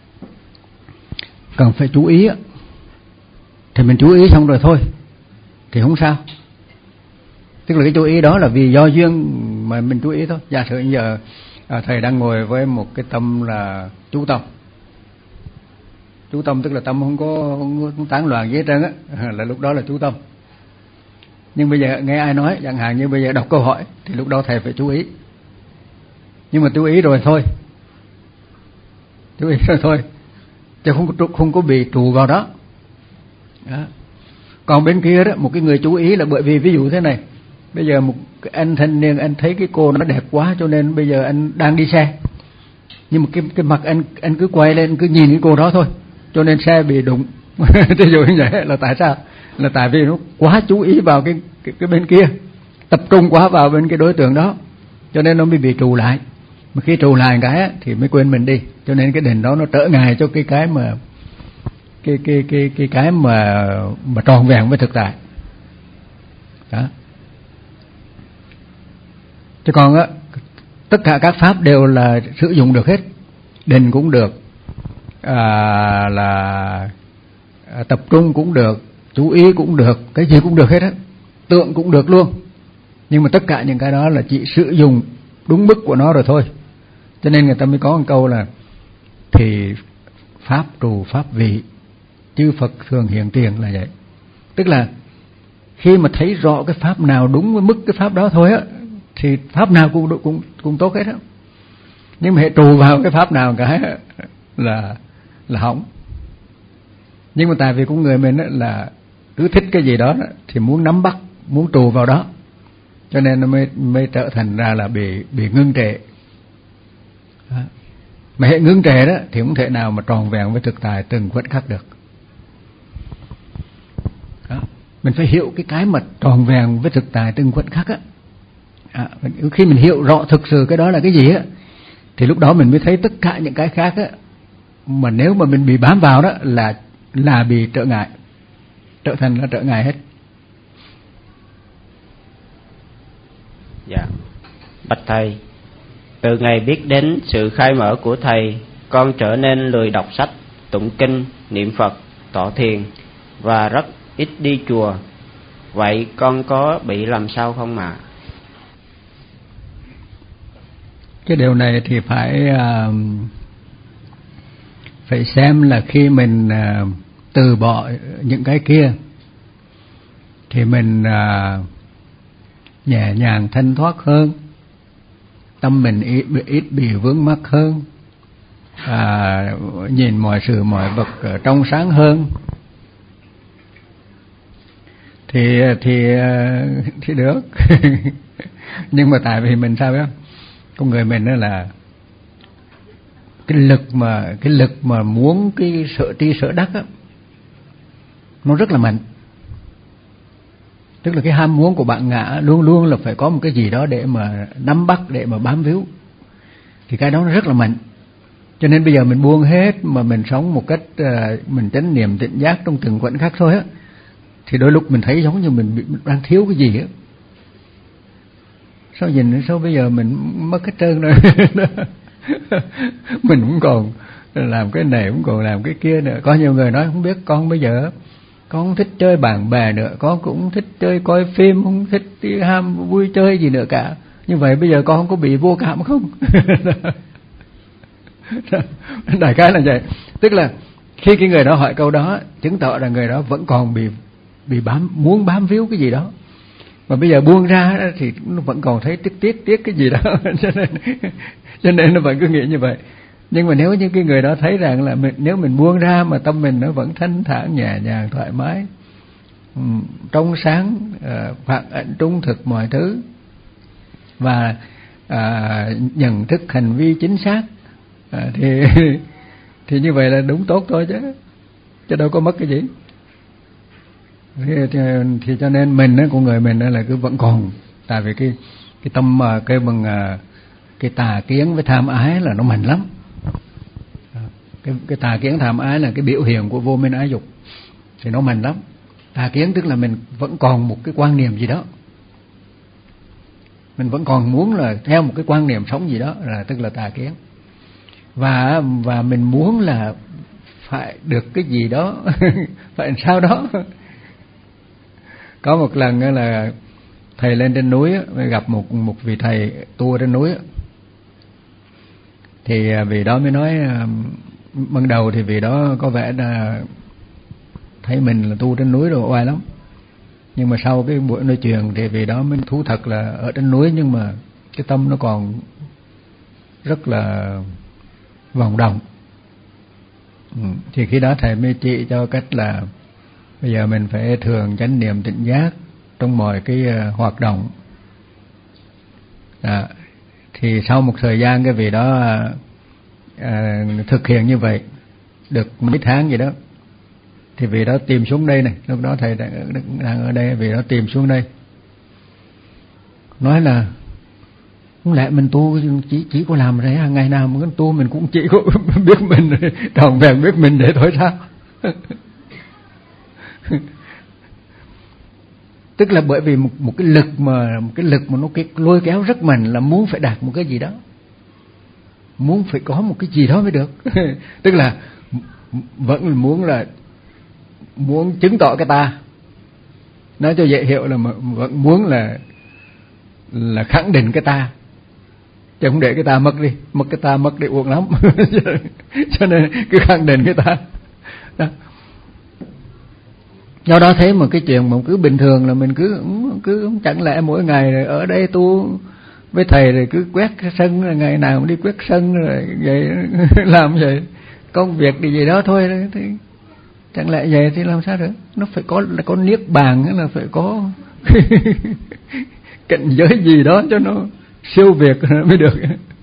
cần phải chú ý thì mình chú ý xong rồi thôi thì không sao. Tức là cái chú ý đó là vì do duyên mà mình chú ý thôi. Giả sử giờ uh, thầy đang ngồi với một cái tâm là chú tâm, chú tâm tức là tâm không có, không có tán loạn gì hết trơn á, là lúc đó là chú tâm. Nhưng bây giờ nghe ai nói, chẳng hạn như bây giờ đọc câu hỏi thì lúc đó thầy phải chú ý. Nhưng mà chú ý rồi thôi, chú ý rồi thôi, chứ không có, không có bị trụ vào đó. Đó. Còn bên kia đó, một cái người chú ý là bởi vì ví dụ thế này, bây giờ một anh thanh niên anh thấy cái cô nó đẹp quá cho nên bây giờ anh đang đi xe, nhưng mà cái cái mặt anh anh cứ quay lên cứ nhìn cái cô đó thôi, cho nên xe bị đụng. Ví dụ như vậy là tại sao? Là tại vì nó quá chú ý vào cái cái, cái bên kia, tập trung quá vào bên cái đối tượng đó, cho nên nó mới bị trù lại. Mà khi trù lại cái á, thì mới quên mình đi. Cho nên cái định đó nó trở ngại cho cái cái mà cái cái cái cái cái mà mà tròn vẹn với thực tại. Đó. Chứ còn á, tất cả các pháp đều là sử dụng được hết. Định cũng được, à, là à, tập trung cũng được, chú ý cũng được, cái gì cũng được hết á, tượng cũng được luôn. Nhưng mà tất cả những cái đó là chỉ sử dụng đúng mức của nó rồi thôi. Cho nên người ta mới có một câu là thì pháp trù pháp vị, chư Phật thường hiện tiền, là vậy. Tức là khi mà thấy rõ cái pháp nào đúng với mức cái pháp đó thôi á, thì pháp nào cũng cũng cũng tốt hết á. Nhưng mà hệ trù vào cái pháp nào cái là là hỏng. Nhưng mà tại vì con người mình là cứ thích cái gì đó thì muốn nắm bắt, muốn trù vào đó, cho nên nó mới mới trở thành ra là bị bị ngưng trệ. Mà hệ ngưng trệ đó thì không thể nào mà tròn vẹn với thực tại từng khoảnh khắc được. Đó. Mình phải hiểu cái cái mà tròn vẹn với thực tại từng khoảnh khắc á. À, khi mình hiểu rõ thực sự cái đó là cái gì á, thì lúc đó mình mới thấy tất cả những cái khác á, mà nếu mà mình bị bám vào đó là là bị trở ngại, trở thành là trở ngại hết. Dạ, bạch thầy, từ ngày biết đến sự khai mở của thầy, con trở nên lười đọc sách, tụng kinh, niệm Phật, tọa thiền và rất ít đi chùa. Vậy con có bị làm sao không ạ? Cái điều này thì phải uh, phải xem là khi mình uh, từ bỏ những cái kia thì mình uh, nhẹ nhàng thanh thoát hơn, tâm mình ít, ít bị vướng mắc hơn, à, nhìn mọi sự mọi vật trong sáng hơn, thì thì thì được. Nhưng mà tại vì mình sao biết, con người mình đó là cái lực mà cái lực mà muốn cái sở tri sở đắc á, nó rất là mạnh. Tức là cái ham muốn của bạn ngã luôn luôn là phải có một cái gì đó để mà nắm bắt, để mà bám víu, thì cái đó nó rất là mạnh. Cho nên bây giờ mình buông hết mà mình sống một cách uh, mình chánh niệm tỉnh giác trong từng khoảnh khắc thôi á, thì đôi lúc mình thấy giống như mình, bị, mình đang thiếu cái gì á. Sao nhìn sao bây giờ mình mất hết trơn rồi. Mình cũng còn làm cái này, cũng còn làm cái kia nữa. Có nhiều người nói không biết con bây giờ con không thích chơi bạn bè nữa, con cũng thích chơi coi phim, không thích đi ham vui chơi gì nữa cả. Như vậy bây giờ con không có bị vô cảm không? Đại khái là vậy. Tức là khi cái người đó hỏi câu đó, chứng tỏ là người đó vẫn còn bị bị bám, muốn bám víu cái gì đó. Mà bây giờ buông ra thì nó vẫn còn thấy tiếc tiếc tiếc cái gì đó. Cho nên cho nên nó vẫn cứ nghĩ như vậy. Nhưng mà nếu như cái người đó thấy rằng là mình, nếu mình buông ra mà tâm mình nó vẫn thanh thản, nhẹ nhàng, thoải mái, trong sáng, phản ảnh trung thực mọi thứ, và à, nhận thức hành vi chính xác, à, thì thì như vậy là đúng tốt thôi chứ chứ đâu có mất cái gì. Thì, thì, thì cho nên mình á, con người mình á, là cứ vẫn còn, tại vì cái cái tâm cái bằng cái tà kiến với tham ái là nó mạnh lắm. Cái, cái tà kiến tham ái là cái biểu hiện của vô minh ái dục, thì nó mạnh lắm. Tà kiến tức là mình vẫn còn một cái quan niệm gì đó, mình vẫn còn muốn là theo một cái quan niệm sống gì đó, là tức là tà kiến. Và và mình muốn là phải được cái gì đó, phải sao đó. Có một lần là thầy lên trên núi gặp một một vị thầy tu trên núi, thì vị đó mới nói, ban đầu thì vị đó có vẻ là thấy mình là tu trên núi rồi oai lắm, nhưng mà sau cái buổi nói chuyện thì vị đó mới thú thật là ở trên núi nhưng mà cái tâm nó còn rất là vòng động. Ừ. Thì khi đó thầy mới chỉ cho cách là bây giờ mình phải thường chánh niệm tỉnh giác trong mọi cái uh, hoạt động. À, thì sau một thời gian cái vị đó uh, uh, thực hiện như vậy được mấy tháng gì đó, thì vị đó tìm xuống đây này, lúc đó thầy đang, đang ở đây, vị đó tìm xuống đây nói là không lẽ mình tu chỉ chỉ có làm đấy, ngày nào mà tu mình cũng chỉ có biết mình tròn vẹn biết mình để thôi sao? Tức là bởi vì một, một cái lực mà một cái lực mà nó cái lôi kéo rất mạnh là muốn phải đạt một cái gì đó, muốn phải có một cái gì đó mới được. Tức là vẫn muốn là muốn chứng tỏ cái ta, nói cho dễ hiểu là vẫn muốn là là khẳng định cái ta, chứ không để cái ta mất đi, mất cái ta mất đi uổng lắm. Cho nên cứ khẳng định cái ta đó. Do đó thấy một cái chuyện mà cứ bình thường là mình cứ cứ chẳng lẽ mỗi ngày rồi ở đây tu với thầy rồi cứ quét cái sân, rồi ngày nào cũng đi quét sân rồi vậy làm vậy, công việc đi gì đó thôi, thì chẳng lẽ vậy thì làm sao được? Nó phải có là có niết bàn, là phải có cảnh giới gì đó cho nó siêu việt mới được.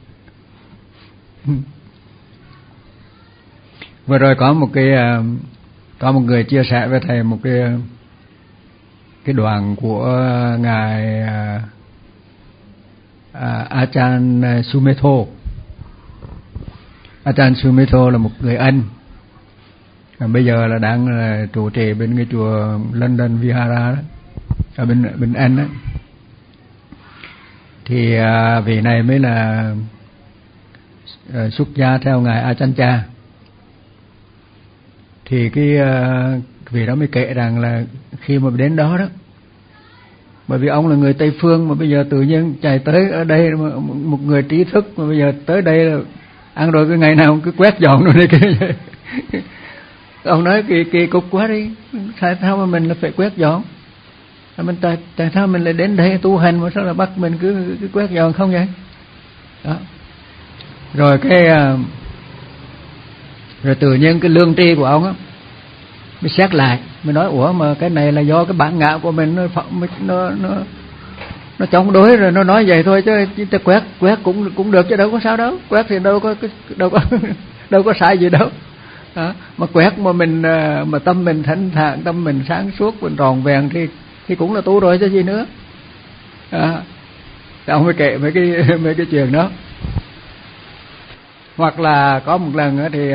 Vừa rồi có một cái có một người chia sẻ với thầy một cái cái đoạn của ngài Ajahn Sumedho. Ajahn Sumedho là một người Anh, bây giờ là đang là trụ trì bên cái chùa London Vihara đó, ở bên bên Anh đó. Thì à, vị này mới là à, xuất gia theo ngài Ajahn Chah. Thì cái à, vị đó mới kể rằng là khi mà đến đó đó, bởi vì ông là người Tây phương mà bây giờ tự nhiên chạy tới ở đây, một người trí thức mà bây giờ tới đây là ăn rồi cái ngày nào cứ quét dọn rồi này kia. Ông nói kỳ kỳ cục quá đi, tại sao mà mình là phải quét dọn? Mình tại, tại sao mình lại đến đây tu hành mà sao là bắt mình cứ, cứ quét dọn không vậy? Đó. Rồi cái rồi tự nhiên cái lương tri của ông á mới xét lại, mới nói ủa mà cái này là do cái bản ngã của mình nó nó nó nó chống đối rồi nó nói vậy thôi, chứ ta quét quét cũng cũng được chứ đâu có sao đâu, quét thì đâu có đâu có đâu có sai gì đâu. Đó. Mà quét mà mình mà tâm mình thanh thản, tâm mình sáng suốt, mình tròn vẹn thì thì cũng là tu rồi chứ gì nữa. Đó. Ông mới kể mấy cái mấy cái chuyện đó. Hoặc là có một lần thì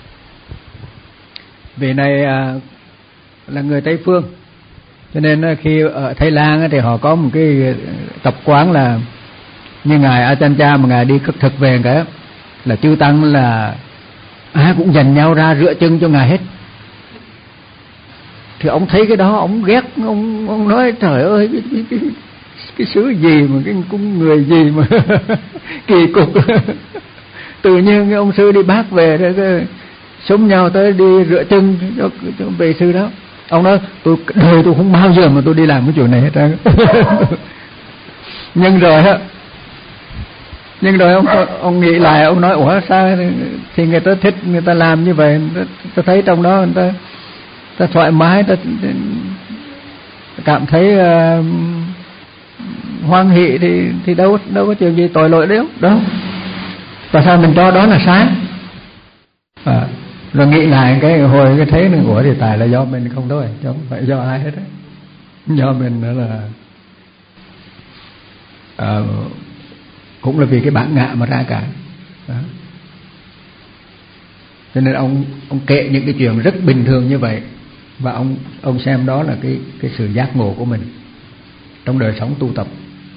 vị này là người Tây phương, cho nên khi ở Thái Lan thì họ có một cái tập quán là như ngài Ajahn Chah mà ngài đi khất thực về cái là chư tăng là ai cũng dành nhau ra rửa chân cho ngài hết. Thì ông thấy cái đó ông ghét, ông ông nói trời ơi cái cái, cái, cái xứ gì mà cái cũng người gì mà kỳ cục. Tự nhiên cái ông sư đi bác về rồi cái xúm nhau tới đi rửa chân cho, cho vị sư đó. Ông nói tôi đời tôi không bao giờ mà tôi đi làm cái chuyện này hết trơn. Nhưng rồi á, nhưng rồi ông ông nghĩ lại, ông nói ủa sao thì người ta thích, người ta làm như vậy, ta thấy trong đó người ta ta thoải mái, ta cảm thấy uh, hoan hỷ thì thì đâu đâu có chuyện gì tội lỗi đâu đâu. Và sao mình cho đó là sai? À, rồi nghĩ lại cái hồi cái thấy nữa của thì tại là do mình không thôi, chứ không phải do ai hết đấy. Do mình nữa là à, cũng là vì cái bản ngã mà ra cả. Đó. Cho nên ông ông kể những cái chuyện rất bình thường như vậy, và ông ông xem đó là cái cái sự giác ngộ của mình trong đời sống tu tập.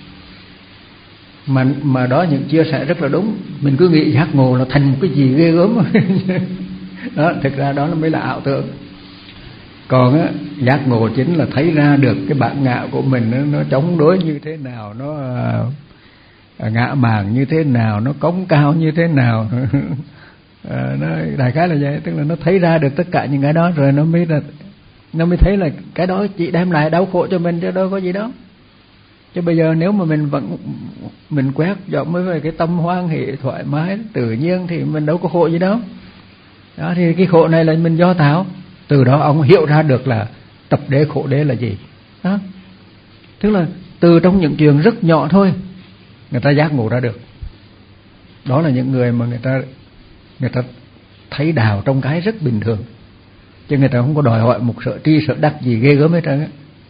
Mà mà đó những chia sẻ rất là đúng. Mình cứ nghĩ giác ngộ là thành một cái gì ghê gớm. Đó, thực ra đó là mới là ảo tưởng. Còn á, giác ngộ chính là thấy ra được cái bản ngã của mình nó, nó chống đối như thế nào, nó à, ngã màng như thế nào, nó cống cao như thế nào. À, nó đại khái là vậy, tức là nó thấy ra được tất cả những cái đó rồi nó mới là nó mới thấy là cái đó chỉ đem lại đau khổ cho mình chứ đâu có gì đó. Chứ bây giờ nếu mà mình vẫn mình quét dọn mới về cái tâm hoan hỷ thoải mái tự nhiên thì mình đâu có khổ gì đâu. Đó, thì cái khổ này là mình do tạo. Từ đó ông hiểu ra được là tập đế khổ đế là gì. Đó. Tức là từ trong những chuyện rất nhỏ thôi người ta giác ngộ ra được. Đó là những người mà người ta người ta thấy đạo trong cái rất bình thường, chứ người ta không có đòi hỏi một sợ tri sợ đắc gì ghê gớm hết trơn á.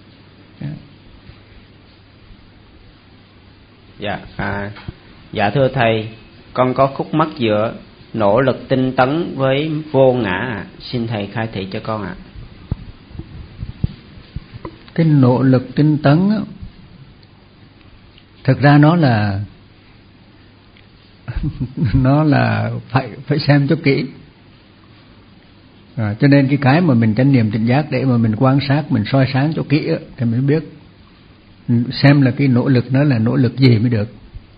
Dạ, à, dạ thưa thầy, con có khúc mắc giữa nỗ lực tinh tấn với vô ngã à. Xin thầy khai thị cho con ạ. À. Cái nỗ lực tinh tấn á, thực ra nó là nó là phải phải xem cho kỹ. À, cho nên cái cái mà mình chánh niệm tỉnh giác để mà mình quan sát, mình soi sáng cho kỹ á, thì mình biết xem là cái nỗ lực nó là nỗ lực gì mới được.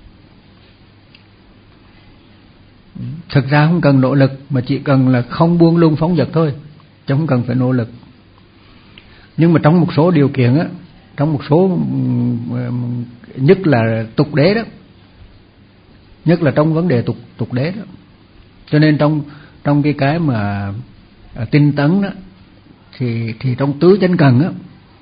Thực ra không cần nỗ lực, mà chỉ cần là không buông lung phóng dật thôi, chứ không cần phải nỗ lực. Nhưng mà trong một số điều kiện á, trong một số nhất là tục đế đó, nhất là trong vấn đề tục tục đế đó, cho nên trong trong cái cái mà à, tinh tấn đó, thì thì trong tứ chánh cần á,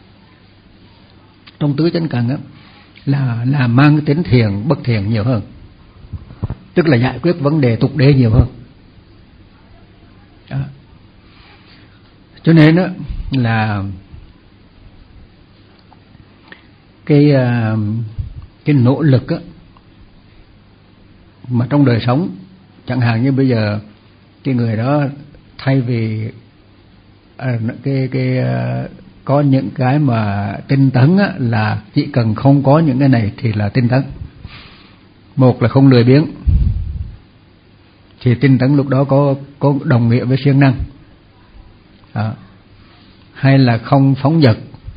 trong tứ chánh cần á là là mang cái tính thiền bất thiền nhiều hơn, tức là giải quyết vấn đề tục đế nhiều hơn đó. Cho nên đó là cái cái nỗ lực á, mà trong đời sống, chẳng hạn như bây giờ cái người đó thay vì à, cái cái có những cái mà tinh tấn á, là chỉ cần không có những cái này thì là tinh tấn. Một là không lười biếng, thì tinh tấn lúc đó có có đồng nghĩa với siêng năng. À, hay là không phóng dật,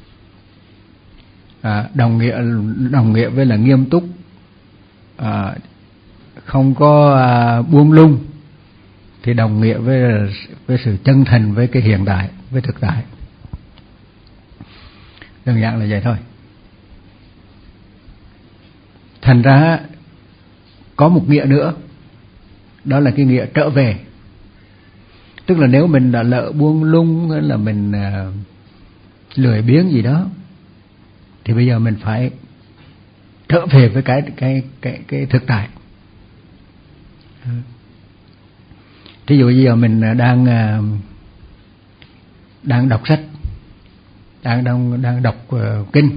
à, đồng nghĩa đồng nghĩa với là nghiêm túc, à, không có à, buông lung, thì đồng nghĩa với với sự chân thành với cái hiện tại, với thực tại. Đơn giản là vậy thôi. Thành ra có một nghĩa nữa, đó là cái nghĩa trở về. Tức là nếu mình đã lỡ buông lung hay là mình uh, lười biếng gì đó, thì bây giờ mình phải trở về với cái cái cái cái thực tại. Thí dụ bây giờ mình đang uh, đang đọc sách, đang đang đang đọc uh, kinh,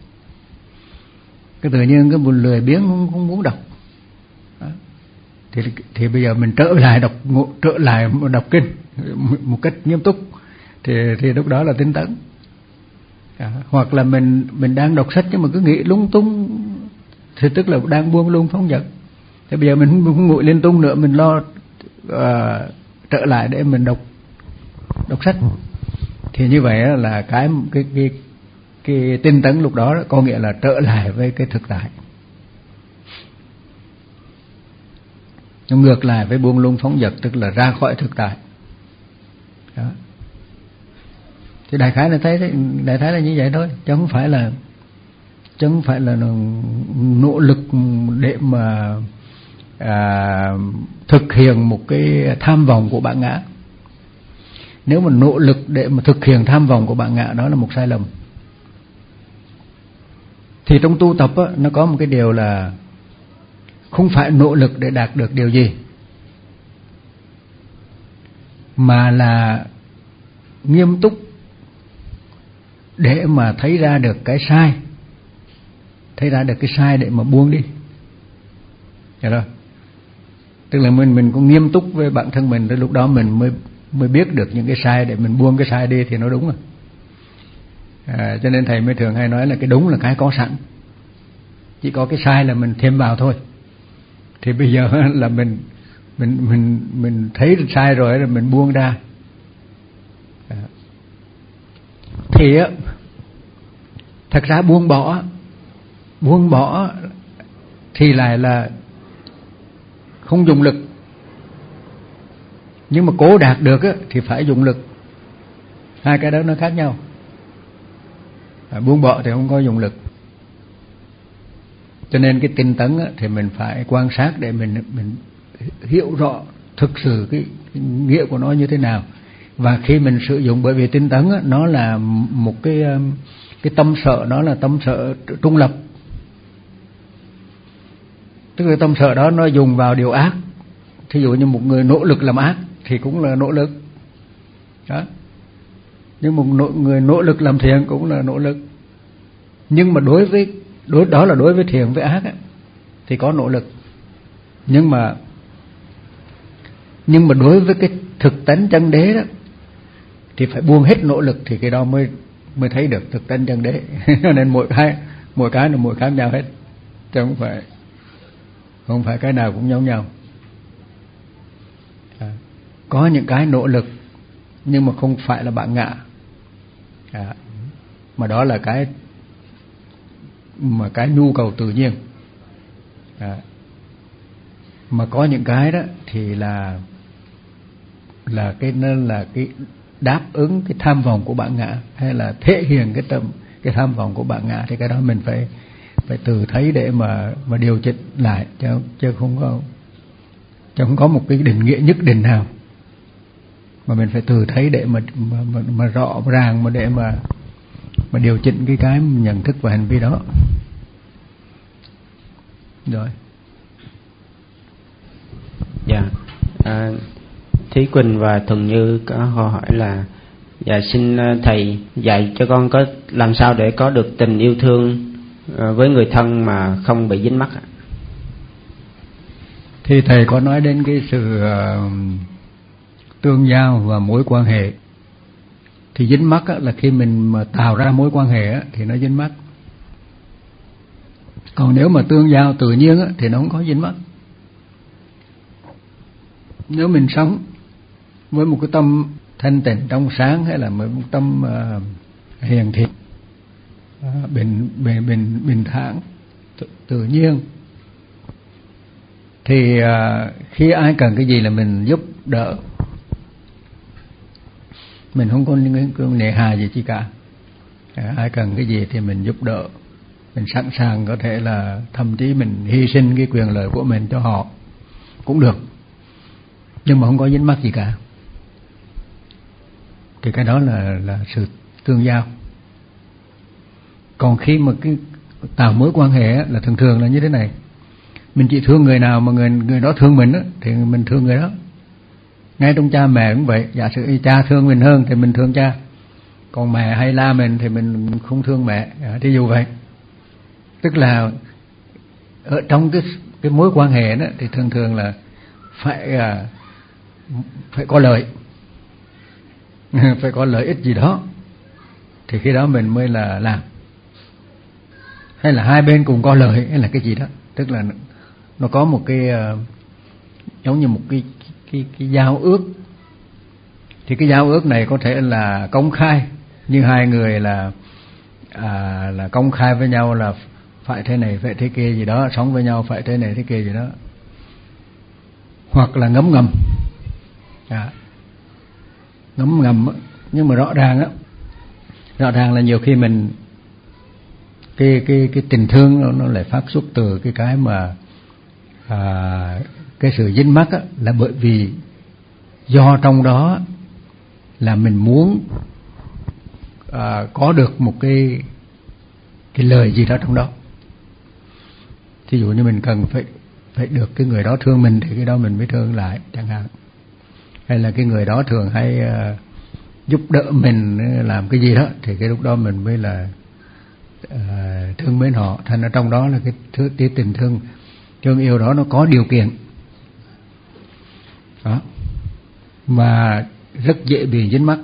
cái tự nhiên cái buồn lười biếng không, không muốn đọc. Đó. thì thì bây giờ mình trở lại đọc trở lại đọc kinh một cách nghiêm túc, thì thì lúc đó là tinh tấn. À, hoặc là mình mình đang đọc sách nhưng mà cứ nghĩ lung tung, thì tức là đang buông lung phóng dật. Thì bây giờ mình không, không ngồi liên tung nữa, mình lo uh, trở lại để mình đọc đọc sách. Thì như vậy là cái cái cái cái tinh tấn lúc đó có nghĩa là trở lại với cái thực tại. Ngược lại với buông lung phóng dật, tức là ra khỏi thực tại. Đó. Thì đại khái là thấy đại khái là như vậy thôi, chứ không phải là chứ không phải là nỗ lực để mà à, thực hiện một cái tham vọng của bản ngã. Nếu mà nỗ lực để mà thực hiện tham vọng của bản ngã, đó là một sai lầm. Thì trong tu tập á, nó có một cái điều là không phải nỗ lực để đạt được điều gì, mà là nghiêm túc để mà thấy ra được cái sai, thấy ra được cái sai để mà buông đi. Hiểu không? Tức là mình mình cũng nghiêm túc với bản thân mình, tới lúc đó mình mới mới biết được những cái sai để mình buông cái sai đi thì nó đúng rồi. À, cho nên thầy mới thường hay nói là cái đúng là cái có sẵn, chỉ có cái sai là mình thêm vào thôi. Thì bây giờ là mình mình mình mình thấy sai rồi là mình buông ra. À. Thì á, thật ra buông bỏ buông bỏ thì lại là không dùng lực, nhưng mà cố đạt được á, thì phải dùng lực. Hai cái đó nó khác nhau. À, buông bỏ thì không có dùng lực. Cho nên cái tinh tấn á, thì mình phải quan sát để mình mình hiểu rõ thực sự cái, cái nghĩa của nó như thế nào. Và khi mình sử dụng, bởi vì tinh tấn á, nó là một cái cái tâm sợ, nó là tâm sợ trung lập. Tức là tâm sợ đó nó dùng vào điều ác. Thí dụ như một người nỗ lực làm ác thì cũng là nỗ lực đó. Nhưng một nỗ, người nỗ lực làm thiện cũng là nỗ lực. Nhưng mà đối với đối đó là đối với thiện với ác ấy, thì có nỗ lực. Nhưng mà nhưng mà đối với cái thực tánh chân đế đó thì phải buông hết nỗ lực, thì cái đó mới mới thấy được thực tánh chân đế. Nên mỗi cái mỗi cái là mỗi khác nhau hết, chứ không phải không phải cái nào cũng giống nhau. À, có những cái nỗ lực nhưng mà không phải là bản ngã. À, mà đó là cái mà cái nhu cầu tự nhiên. À, mà có những cái đó thì là là cái nên là cái đáp ứng cái tham vọng của bản ngã, hay là thể hiện cái tâm cái tham vọng của bản ngã, thì cái đó mình phải phải tự thấy để mà mà điều chỉnh lại, chứ chứ không có chứ không có một cái định nghĩa nhất định nào. mà mình phải từ thấy để mà mà, mà, mà rõ ràng, mà để mà mà điều chỉnh cái cái nhận thức và hành vi đó. Rồi. Dạ. À, Thúy Quỳnh và Thuần Như có câu hỏi là: dạ xin thầy dạy cho con có làm sao để có được tình yêu thương với người thân mà không bị dính mắc ạ? Thì thầy có nói đến cái sự uh, tương giao và mối quan hệ. Thì dính mắc á, là khi mình mà tạo ra mối quan hệ á, thì nó dính mắc. Còn nếu mà tương giao tự nhiên á, thì nó không có dính mắc. Nếu mình sống với một cái tâm thanh tịnh trong sáng, hay là với một tâm uh, hiền thiện, uh, bình bình bình bình thản, tự, tự nhiên, thì uh, khi ai cần cái gì là mình giúp đỡ, mình không có những nề hà gì chi cả. uh, ai cần cái gì thì mình giúp đỡ, mình sẵn sàng có thể là thậm chí mình hy sinh cái quyền lợi của mình cho họ cũng được, nhưng mà không có dính mắc gì cả. Thì cái đó là là sự tương giao. Còn khi mà cái tạo mối quan hệ á, là thường thường là như thế này: mình chỉ thương người nào mà người người đó thương mình á, thì mình thương người đó. Ngay trong cha mẹ cũng vậy, giả sử cha thương mình hơn thì mình thương cha, còn mẹ hay la mình thì mình không thương mẹ, thí dụ vậy. Tức là ở trong cái cái mối quan hệ đó thì thường thường là phải phải có lợi, phải có lợi ích gì đó, thì khi đó mình mới là làm. Hay là hai bên cùng có lợi, hay là cái gì đó, tức là nó có một cái uh, giống như một cái cái cái giao ước. Thì cái giao ước này có thể là công khai, như hai người là à, là công khai với nhau là phải thế này phải thế kia gì đó, sống với nhau phải thế này thế kia gì đó. Hoặc là ngấm ngầm, à, ngấm ngầm nhưng mà rõ ràng á, rõ ràng là nhiều khi mình cái cái cái tình thương nó, nó lại phát xuất từ cái cái mà à, cái sự dính mắc á, là bởi vì do trong đó là mình muốn à, có được một cái cái lời gì đó trong đó. Thí dụ như mình cần phải phải được cái người đó thương mình thì cái đó mình mới thương lại chẳng hạn. Hay là cái người đó thường hay uh, giúp đỡ mình làm cái gì đó, thì cái lúc đó mình mới là uh, thương mến họ. Thành ở trong đó là cái thứ cái tình thương thương yêu đó nó có điều kiện đó, mà rất dễ bị dính mắc.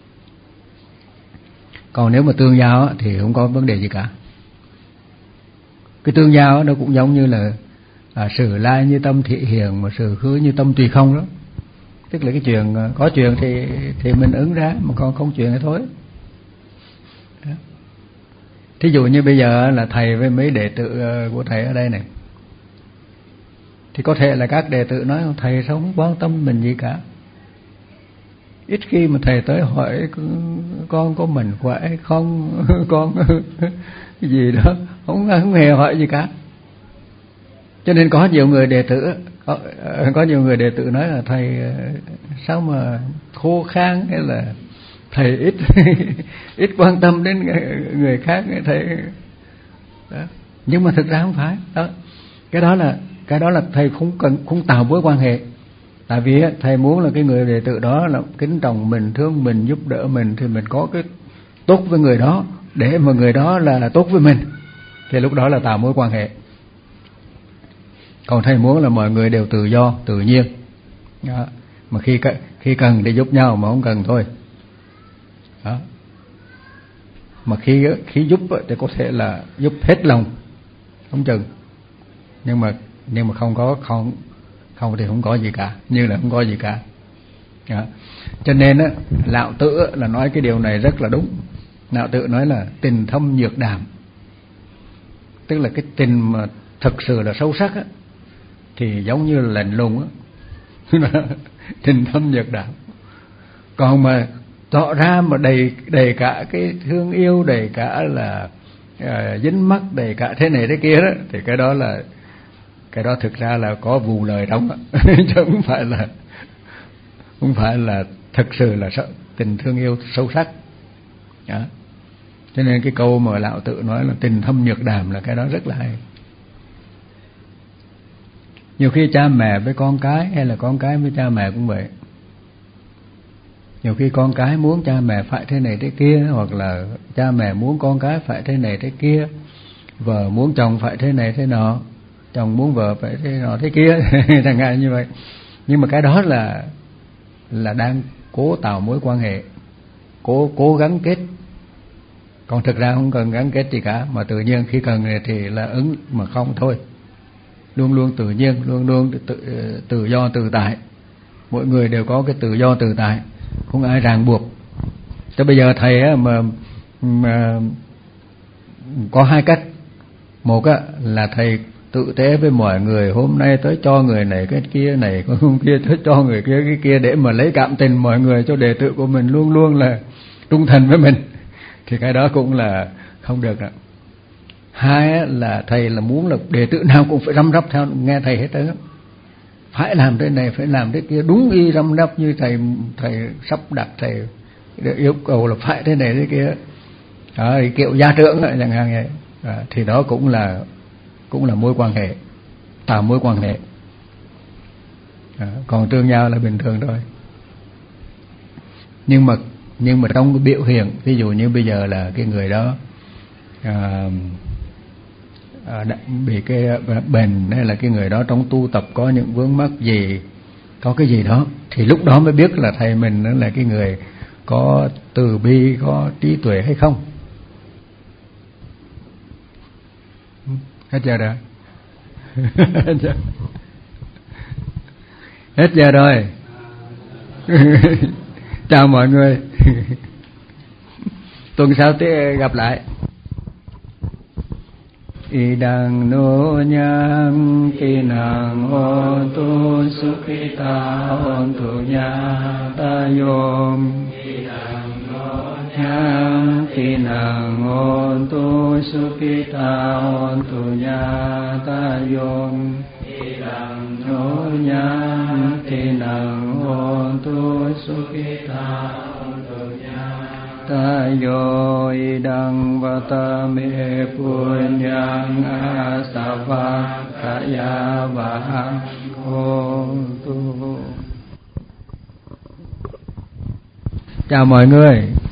Còn nếu mà tương giao thì không có vấn đề gì cả. Cái tương giao nó cũng giống như là à, sự lai như tâm thị hiền, mà sự khứ như tâm tùy không đó. Tức là cái chuyện có chuyện thì thì mình ứng ra, mà còn không chuyện thì thôi. Đó. Thí dụ như bây giờ là thầy với mấy đệ tử của thầy ở đây này, thì có thể là các đệ tử nói thầy sao không quan tâm mình gì cả. Ít khi mà thầy tới hỏi con có mình khỏe không, con cái gì đó, không, không hề hỏi gì cả. Cho nên có nhiều người đệ tử có, có nhiều người đệ tử nói là thầy sao mà khô khan, hay là thầy ít ít quan tâm đến người khác, thầy đó. Nhưng mà thực ra không phải đó. Cái đó là cái đó là thầy không cần không tạo mối quan hệ. Tại vì thầy muốn là cái người đệ tử đó là kính trọng mình, thương mình, giúp đỡ mình, thì mình có cái tốt với người đó để mà người đó là tốt với mình, thì lúc đó là tạo mối quan hệ. Còn thầy muốn là mọi người đều tự do, tự nhiên đó. Mà khi khi cần thì giúp nhau, mà không cần thôi đó. Mà khi khi giúp thì có thể là giúp hết lòng không chừng, nhưng mà nhưng mà không có không không thì không có gì cả, như là không có gì cả đó. Cho nên á, Lão Tử là nói cái điều này rất là đúng. Lão Tử nói là tình thâm nhược đàm, tức là cái tình mà thực sự là sâu sắc á, thì giống như là lạnh lùng á, tình thâm nhược đàm. Còn mà tỏ ra mà đầy đầy cả cái thương yêu, đầy cả là uh, dính mắc, đầy cả thế này thế kia đó, thì cái đó là cái đó thực ra là có vụ lời đóng chứ không phải là không phải là thực sự là tình thương yêu sâu sắc. Đó. Cho nên cái câu mà Lão Tử nói là tình thâm nhược đàm là cái đó rất là hay. Nhiều khi cha mẹ với con cái hay là con cái với cha mẹ cũng vậy. Nhiều khi con cái muốn cha mẹ phải thế này thế kia, hoặc là cha mẹ muốn con cái phải thế này thế kia, vợ muốn chồng phải thế này thế nọ, chồng muốn vợ phải thế nọ thế kia, chẳng hạn như vậy. Nhưng mà cái đó là là đang cố tạo mối quan hệ, cố cố gắng kết. Còn thực ra không cần gắn kết gì cả, mà tự nhiên khi cần thì là ứng, mà không thôi. Luôn luôn tự nhiên, luôn luôn tự, tự do tự tại. Mỗi người đều có cái tự do tự tại, không ai ràng buộc. Cho bây giờ thầy á, mà, mà có hai cách. Một á, là thầy tự tế với mọi người, hôm nay tới cho người này cái kia này, hôm kia tới cho người kia cái kia, để mà lấy cảm tình mọi người, cho đệ tử của mình luôn luôn là trung thành với mình, thì cái đó cũng là không được đó. Hai là thầy là muốn là đệ tử nào cũng phải răm rắp theo nghe thầy hết trơn, phải làm thế này, phải làm thế kia, đúng y răm rắp như thầy thầy sắp đặt, thầy yêu cầu là phải thế này thế kia. Đó, kiểu gia trưởng chẳng hạn vậy. À, thì đó cũng là cũng là mối quan hệ, tạo mối quan hệ. À, còn tương nhau là bình thường thôi. Nhưng mà nhưng mà trong cái biểu hiện, ví dụ như bây giờ là cái người đó à, à, bị cái bệnh, hay là cái người đó trong tu tập có những vướng mắc gì, có cái gì đó, thì lúc đó mới biết là thầy mình là cái người có từ bi, có trí tuệ hay không. Hết giờ rồi. Hết giờ rồi. Chào mọi người. Tuần sau tiếp gặp lại. Idang no nyang kinang ontu sukhita ontu nyata yom. Idang no nyang kinang ontu sukhita ontu nyata yom. Idang no nyang kinang ontu sukhita ontu nyata yo. Idang vatame punyang asava kaya vaham hontu. Chào mọi người.